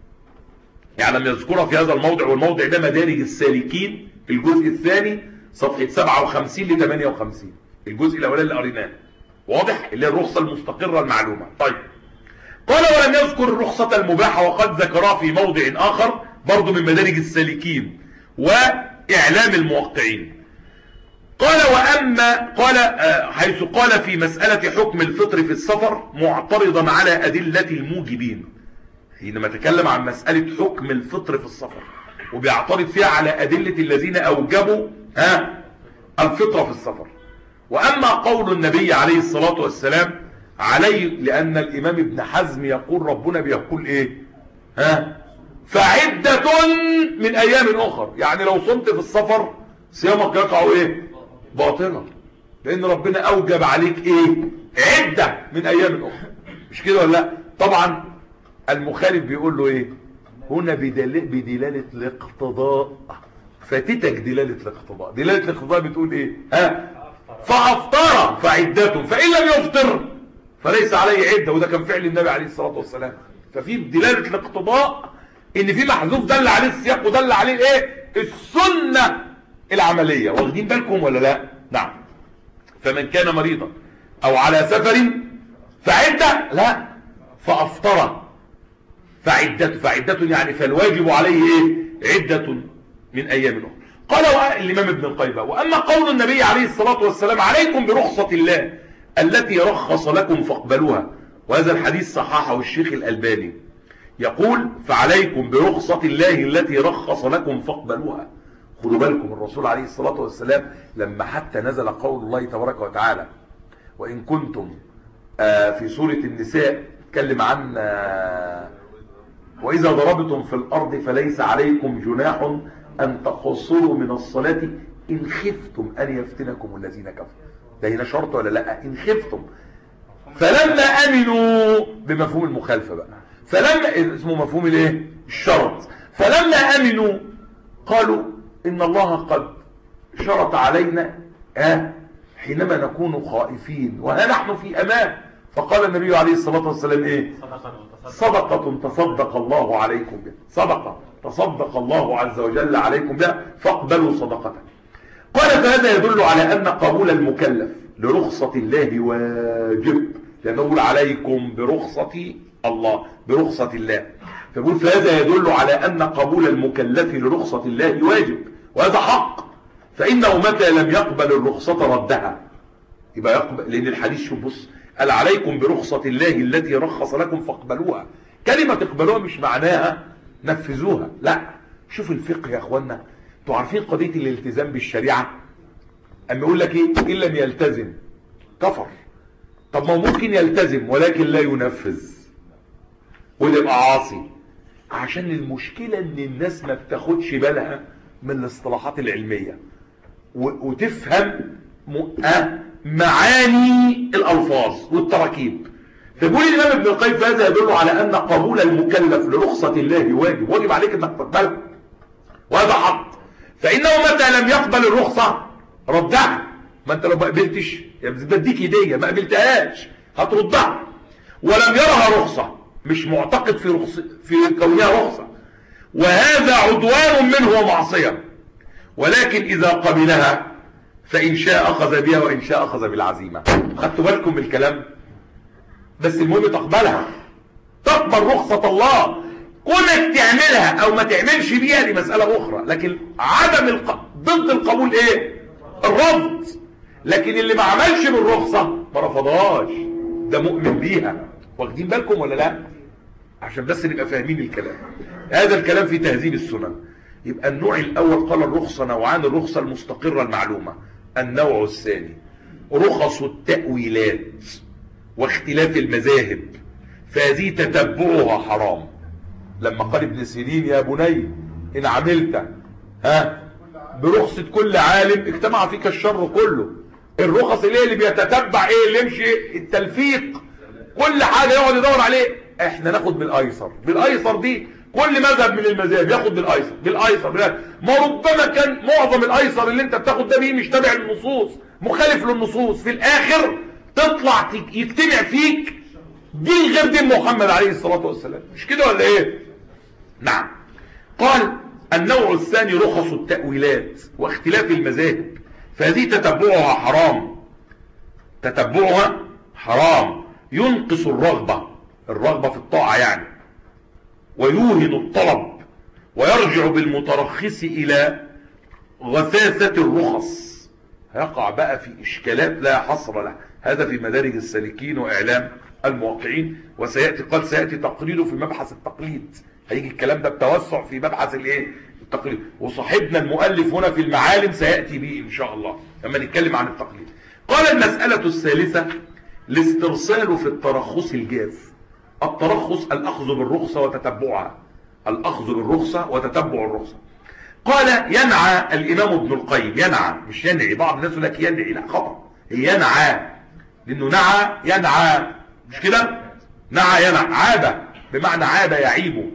يعني لم يذكرها في هذا الموضع، والموضع ده مدارج السالكين الجزء الثاني صفحة سبعة وخمسين ل ثمانية وخمسين، الجزء الأولاني اللي قريناه. واضح؟ اللي هي الرخصة المستقرة المعلومة. طيب قال ولم يذكر الرخصة المباحة وقد ذكرها في موضع آخر برضو من مدارج السالكين وإعلام الموقعين. قال وأما قال حيث قال في مسألة حكم الفطر في السفر معترضا على أدلة الموجبين، حينما تكلم عن مسألة حكم الفطر في السفر وبيعترض فيها على أدلة الذين أوجبوا ها الفطر في السفر. وأما قول النبي عليه الصلاة والسلام عليه، لأن الإمام ابن حزم يقول ربنا بيقول إيه ها فعدة من أيام أخر، يعني لو صمت في السفر صيامك يقع إيه باطلا، لأن ربنا أوجب عليك إيه عدة من أيام أخر، مش كده ولا لا؟ طبعا المخالف بيقول له إيه هنا بدلالة الاقتضاء، فاتتك دلالة الاقتضاء. دلالة الاقتضاء بتقول إيه ها فأفطر فعدة، فإن لم يفطر فليس عليه عدة، وده كان فعل النبي عليه الصلاة والسلام. ففي دلالة الاقتضاء ان في محذوف دل عليه السياق ودل عليه ايه السنة العملية. واخدين بالكم ولا لا؟ نعم. فمن كان مريضا او على سفر فعدة، لا فأفطر فعدة، فعدة يعني فالواجب عليه ايه عدة من ايام اخرى. قال الامام ابن القيم واما قول النبي عليه الصلاة والسلام عليكم برخصة الله التي رخص لكم فاقبلوها، وهذا الحديث صححه الشيخ الألباني، يقول فعليكم برخصة الله التي رخص لكم فاقبلوها. خدوا بالكم الرسول عليه الصلاة والسلام لما حتى نزل قول الله تبارك وتعالى وإن كنتم آه في سورة النساء تكلم عن آه وإذا ضربتم في الأرض فليس عليكم جناح أن تقصروا من الصلاة إن خفتم أن يفتنكم الذين كفروا. ده هنا شرط ولا لا؟ إن خفتم. فلما أمنوا بمفهوم المخالفة بقى، فلما اسمه مفهوم الايه الشرط، فلما أمنوا قالوا إن الله قد شرط علينا آه حينما نكون خائفين وها نحن في أمان. فقال النبي عليه الصلاة والسلام إيه صدقة تصدق الله عليكم بها، صدقة تصدق الله عز وجل عليكم بها فاقبلوا صدقته. قال فهذا يدل على أن قبول المكلف لرخصة الله واجب، لأنه يقول عليكم برخصة الله برخصة الله، فيقول فهذا يدل على أن قبول المكلف لرخصة الله واجب، وهذا حق، فإنه متى لم يقبل الرخصة ردها. يبقى يقبل، لأن الحديث شوف بص قال عليكم برخصة الله التي رخص لكم فاقبلوها. كلمة تقبلوها مش معناها نفذوها، لا. شوف الفقه يا اخوانا، انتوا عارفين قضية الالتزام بالشريعة، اما يقول لك ايه ان لم يلتزم كفر، طب ما ممكن يلتزم ولكن لا ينفذ ويبقى عاصي، عشان المشكلة ان الناس ما بتاخدش بالها من الاصطلاحات العلمية وتفهم معاني الألفاظ والتراكيب. فيقول الإمام ابن القيم هذا يدل على أن قبول المكلف لرخصة الله واجب، واجب عليك أنك تقبلها، وهذا حق. فإنه متى لم يقبل الرخصة ردها. ما أنت لو ما قبلتش بديك هدية، ما قبلتهاش هتردها. ولم يرها رخصة، مش معتقد في رخصة في كونها رخصة، وهذا عدوان منه ومعصية. ولكن إذا قبلها فإن شاء أخذ بها وإن شاء أخذ بالعزيمة. خدتوا بالكم من الكلام؟ بس المهم تقبلها، تقبل رخصة الله. كونك تعملها أو ما تعملش بيها دي مسألة أخرى، لكن عدم الق... ضد القبول إيه؟ الرفض. لكن اللي ما عملش بالرخصة ما رفضهاش، ده مؤمن بيها. واخدين بالكم ولا لا؟ عشان بس نبقى فاهمين الكلام. هذا الكلام في تهذيب السنن. يبقى النوع الأول قال الرخصة نوعان: الرخصة المستقرة المعلومة. النوع الثاني رخص التأويلات واختلاف المذاهب، فهذه تتبعها حرام. لما قال ابن سيرين يا بني إن عملت ها برخصة كل عالم اجتمع فيك الشر كله. الرخص اللي اللي بيتتبع ايه؟ اللي يمشي التلفيق، كل حاجة يقعد يدور عليه. احنا ناخد بالايسر، بالايسر دي كل مذهب من المذاهب ياخد بالايسر، بالايسر بالآيسر. ما ربما كان معظم الايسر اللي انت بتاخد ده بيه مش تابع للنصوص، مخالف للنصوص، في الاخر تطلع يجتمع فيك دين غير دين محمد عليه الصلاة والسلام. مش كده ولا ايه؟ نعم. قال النوع الثاني رخص التأويلات واختلاف المذاهب، فهذه تتبعها حرام. تتبعها حرام، ينقص الرغبة، الرغبة في الطاعة يعني، ويوهن الطلب، ويرجع بالمترخص إلى غثاثة الرخص. هيقع بقى في إشكالات لا حصر لها. هذا في مدارج السالكين وإعلام الموقعين، وسيأتي قال سيأتي تقليده في مبحث التقليد. هيجي الكلام ده بتوسع في مبحث الايه؟ التقليد. وصاحبنا المؤلف هنا في المعالم سيأتي به إن شاء الله لما نتكلم عن التقليد. قال المسألة الثالثة الاسترسال في الترخص الجاف. الترخص الأخذ بالرخصة وتتبعها، الأخذ بالرخصة وتتبع الرخصة. قال ينعى الإمام ابن القيم، ينعى مش ينعي. بعض الناس يقول لك ينعي، لا خطأ، هي ينعى، لأنه نعى ينعى، مش كده؟ نعى ينعى، عاب بمعنى عاب يعيب.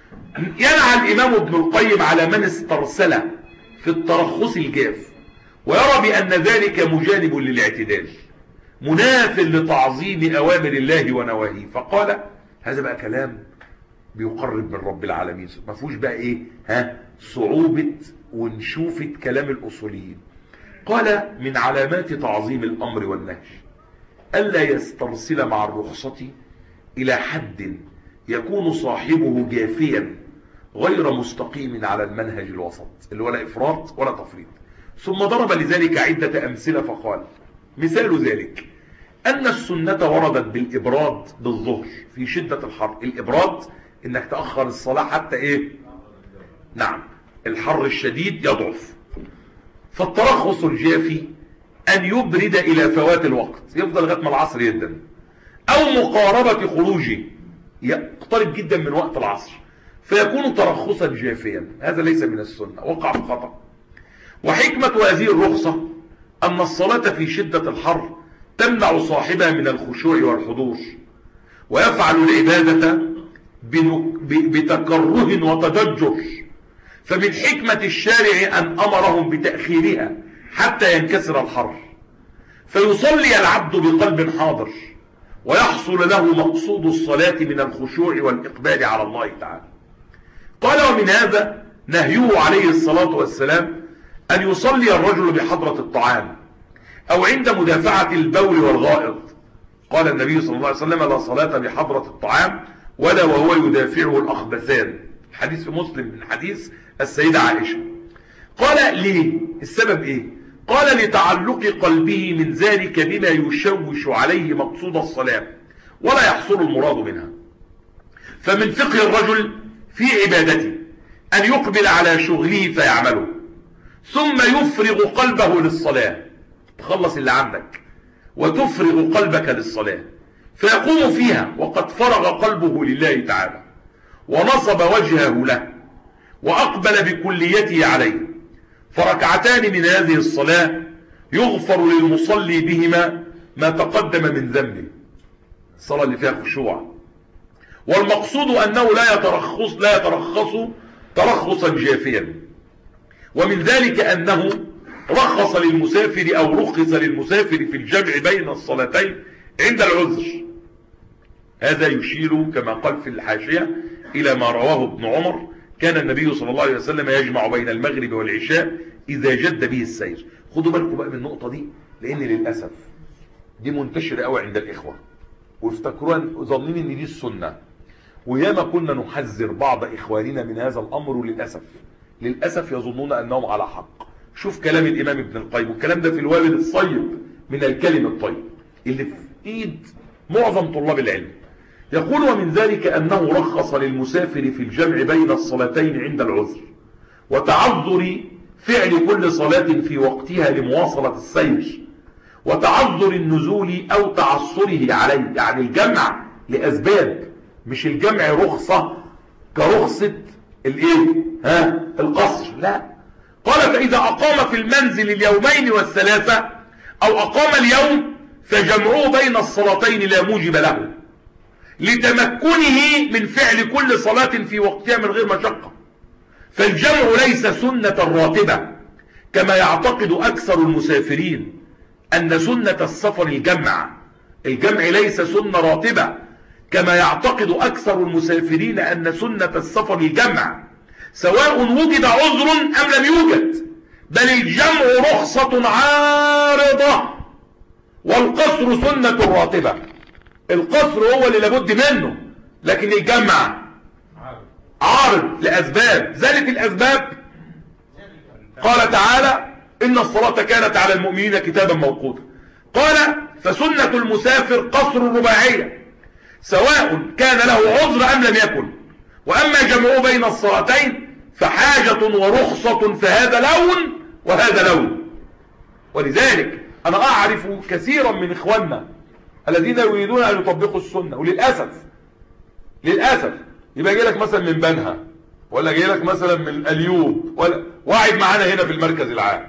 ينعى الإمام ابن القيم على من استرسل في الترخص الجاف، ويرى بأن ذلك مجانب للاعتدال، مناف لتعظيم أوامر الله ونواهيه. فقال هذا بقى كلام بيقرب من رب العالمين، ما فيهوش بقى ايه ها صعوبة ونشوفة كلام الأصوليين. قال من علامات تعظيم الأمر والنهي ألا يسترسل مع الرخصة إلى حد يكون صاحبه جافيا غير مستقيم على المنهج الوسط، اللي ولا إفراط ولا تفريط. ثم ضرب لذلك عدة أمثلة فقال مثال ذلك أن السنة وردت بالإبراد بالظهر في شدة الحر. الإبراد إنك تأخر الصلاة حتى إيه؟ نعم، الحر الشديد يضعف. فالترخص الجافي أن يبرد إلى فوات الوقت، يفضل لغاية ما العصر يدن، أو مقاربة خروجه، يقترب جدا من وقت العصر، فيكون ترخصا جافيا. هذا ليس من السنة، وقع في خطأ. وحكمة هذه الرخصة أن الصلاة في شدة الحر تمنع صاحبها من الخشوع والحضور، ويفعل العبادة بتكره وتدجر. فمن حكمة الشارع أن أمرهم بتأخيرها حتى ينكسر الحر، فيصلي العبد بقلب حاضر، ويحصل له مقصود الصلاة من الخشوع والإقبال على الله تعالى. قال ومن هذا نهيه عليه الصلاة والسلام أن يصلي الرجل بحضرة الطعام أو عند مدافعة البول والغائط. قال النبي صلى الله عليه وسلم لا صلاة بحضرة الطعام ولا وهو يدافعه الأخبثان. الحديث في مسلم من حديث السيدة عائشة. قال ليه؟ السبب ايه؟ قال لتعلق قلبه من ذلك بما يشوش عليه مقصود الصلاة ولا يحصل المراد منها. فمن فقه الرجل في عبادته أن يقبل على شغله فيعمله، ثم يفرغ قلبه للصلاة، تخلص اللي عندك وتفرغ قلبك للصلاة، فيقوم فيها وقد فرغ قلبه لله تعالى ونصب وجهه له وأقبل بكليته عليه، فركعتان من هذه الصلاة يغفر للمصلي بهما ما تقدم من ذنبه، الصلاة اللي فيها خشوع. والمقصود أنه لا يترخص لا يترخص ترخصا جافيا، ومن ذلك أنه رخص للمسافر أو رخص للمسافر في الجمع بين الصلاتين عند العذر. هذا يشير كما قال في الحاشية إلى ما رواه ابن عمر: كان النبي صلى الله عليه وسلم يجمع بين المغرب والعشاء إذا جد به السير. خدوا بالكم بقى من النقطة دي، لأن للأسف دي منتشرة قوي عند الإخوة، وافتكرون ظنين ان دي السنة، وياما كنا نحذر بعض إخواننا من هذا الأمر، وللأسف للأسف يظنون أنهم على حق. شوف كلام الإمام ابن القيم، والكلام ده في الوابل الصيب من الكلم الطيب اللي في إيد معظم طلاب العلم. يقول: ومن ذلك أنه رخص للمسافر في الجمع بين الصلاتين عند العذر وتعذر فعل كل صلاة في وقتها لمواصلة السير، وتعذر النزول أو تعصره عليه، يعني الجمع لأسباب، مش الجمع رخصة كرخصة الايه ها القصر، لا. قال: فإذا أقام في المنزل اليومين والثلاثة أو أقام اليوم فجمعه بين الصلاتين لا موجب له لتمكنه من فعل كل صلاة في وقتها من غير مشقة. فالجمع ليس سنة راتبة كما يعتقد أكثر المسافرين أن سنة السفر الجمع. الجمع ليس سنة راتبة كما يعتقد أكثر المسافرين أن سنة السفر الجمع، سواء وجد عذر أم لم يوجد، بل الجمع رخصة عارضة والقصر سنة راتبة. القصر هو اللي لابد منه، لكن الجمع عارض لأسباب. ذلك الأسباب قال تعالى: إن الصلاة كانت على المؤمنين كتابا موقوتا. قال: فسنة المسافر قصر الرباعية سواء كان له عذر أم لم يكن، وأما جمعه بين الصلاتين فحاجة ورخصة، فهذا لون وهذا لون. ولذلك أنا أعرف كثيرا من إخواننا الذين يريدون أن يطبقوا السنة، وللأسف للأسف يبقى جاي لك مثلا من بنها، ولا جاي لك مثلا من اليوب، ولا واحد معانا هنا في المركز العام،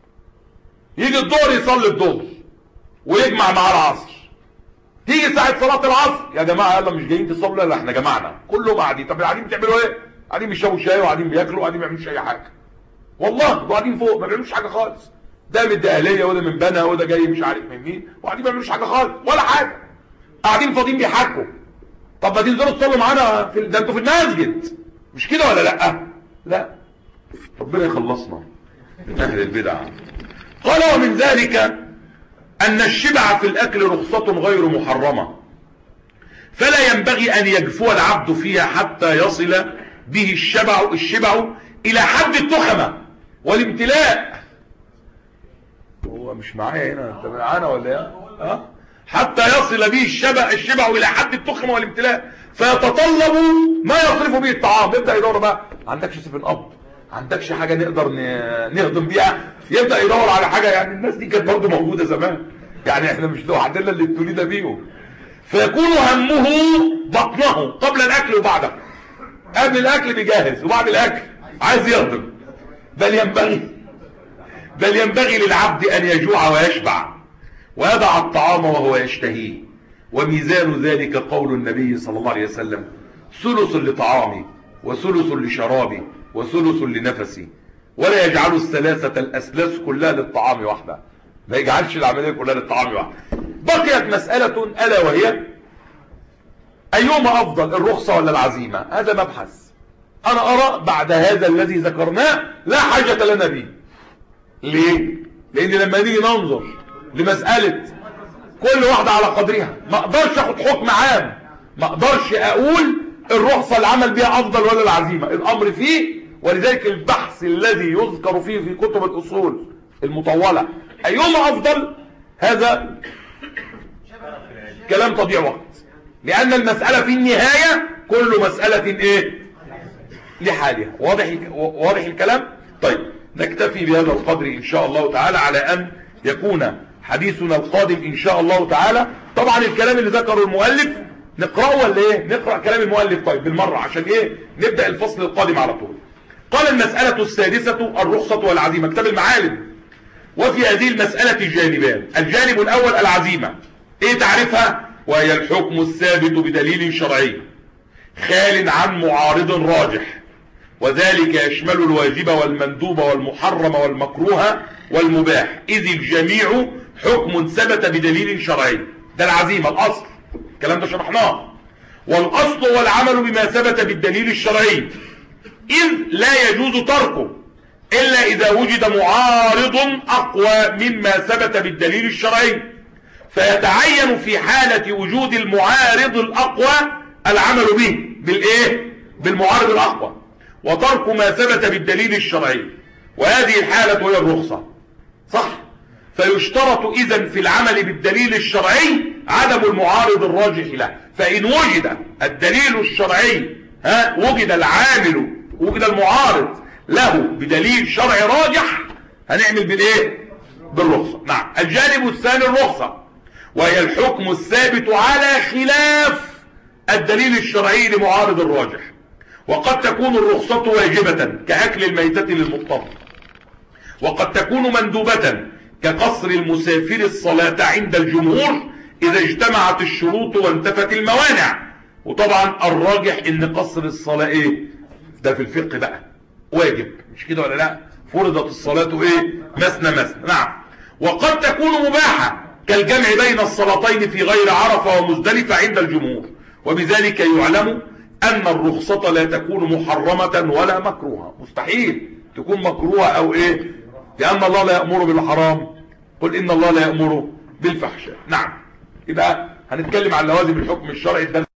يجي الظهر يصلي الظهر ويجمع معاه العصر، تيجي ساعة صلاة العصر: يا جماعة يلا مش جايين تصلوا؟ لا احنا جمعنا. كلهم قاعدين. طب قاعدين بتعملوا ايه؟ قاعدين بيشربوا شاي وقاعدين بياكلوا وقاعدين ما بيعملوش اي حاجة، والله قاعدين فوق ما بيعملوش حاجة خالص. ده من الدقهلية وده من بنها وده جاي مش عارف من مين، وقاعدين ما بيعملوش حاجة خالص ولا حاجة، قاعدين فاضيين بيحكوا. طب ما تنزلوا تصلوا معانا في ده، انتوا في المسجد، مش كده ولا لا؟ لا، ربنا يخلصنا من اهل البدع. قال: ومن ذلك أن الشبع في الأكل رخصة غير محرمة، فلا ينبغي أن يجفو العبد فيها حتى يصل به الشبع الشبع إلى حد التخمة والامتلاء. هو مش معايا هنا؟ انت معانا ولا ايه؟ ها؟ حتى يصل به الشبع الشبع إلى حد التخمة والامتلاء، فيتطلب ما يصرف به الطعام. يبدأ يدور بقى: عندكش سفن أب؟ عندكش حاجة نقدر نهضم بيها؟ يبدأ يدور على حاجة. يعني الناس دي كانت برضه موجودة زمان، يعني احنا مش لوحدنا اللي ابتلينا بيهم. فيكون همه بطنه قبل الأكل وبعده. قبل الأكل بيجهز وبعد الأكل عايز يهضم. بل ينبغي بل ينبغي للعبد أن يجوع ويشبع ويدع الطعام وهو يشتهيه. وميزان ذلك قول النبي صلى الله عليه وسلم: ثلث لطعامي وثلث لشرابي وثلث لنفسي. ولا يجعل الثلاثة الأثلاث كلها للطعام وحده، ما يجعلش العملية كلها للطعام وحده. بقيت مسألة ألا وهي: أيهما أفضل، الرخصة ولا العزيمة؟ هذا مبحث أنا أرى بعد هذا الذي ذكرناه لا حاجة لنا به. ليه؟ لأن لما نيجي ننظر لمسألة كل واحدة على قدرها، ما أقدرش أخد حكم عام، ما أقدرش أقول الرخصة العمل بها أفضل ولا العزيمة. الأمر فيه، ولذلك البحث الذي يذكر فيه في كتب الأصول المطولة أيهما أفضل، هذا كلام تضيع وقت، لأن المسألة في النهاية كل مسألة إيه؟ لحالها. واضح واضح الكلام؟ طيب نكتفي بهذا القدر إن شاء الله تعالى، على أن يكون حديثنا القادم إن شاء الله تعالى. طبعا الكلام اللي ذكره المؤلف نقرأه ولا إيه؟ نقرأ كلام المؤلف طيب بالمرة عشان إيه؟ نبدأ الفصل القادم على طول. قال المسألة السادسة الرخصة والعزيمة، كتاب المعالم. وفي هذه المسألة جانبان، الجانب الأول العزيمة، إيه تعرفها؟ وهي الحكم الثابت بدليل شرعي خال عن معارض راجح، وذلك يشمل الواجب والمندوب والمحرم والمكروه والمباح، إذ الجميع حكم ثبت بدليل شرعي. ده العزيمة الأصل، الكلام ده شرحناه. والأصل هو العمل بما ثبت بالدليل الشرعي، إذ لا يجوز تركه إلا إذا وجد معارض أقوى مما ثبت بالدليل الشرعي، فيتعين في حالة وجود المعارض الأقوى العمل به بالإيه؟ بالمعارض الأقوى، وترك ما ثبت بالدليل الشرعي، وهذه الحالة هي الرخصة. صح؟ فيشترط إذن في العمل بالدليل الشرعي عدم المعارض الراجح له. فإن وجد الدليل الشرعي ها وجد العامل وجد المعارض له بدليل شرعي راجح هنعمل بالايه؟ بالرخصة. نعم. الجانب الثاني الرخصة، وهي الحكم الثابت على خلاف الدليل الشرعي لمعارض الراجح. وقد تكون الرخصة واجبة كأكل الميتة للمضطر، وقد تكون مندوبة كقصر المسافر الصلاة عند الجمهور إذا اجتمعت الشروط وانتفت الموانع. وطبعا الراجح ان قصر الصلاة ايه؟ ده في الفقه بقى واجب، مش كده ولا لا؟ فرضت الصلاة ايه؟ مثنى مثنى. نعم. وقد تكون مباحة كالجمع بين الصلاتين في غير عرفة ومزدلفة عند الجمهور، وبذلك يعلم أن الرخصة لا تكون محرمة ولا مكروهة. مستحيل تكون مكروهة أو إيه؟ لأن الله لا يأمر بالحرام، قل إن الله لا يأمر بالفحشاء. نعم. يبقى هنتكلم عن لوازم الحكم الشرعي.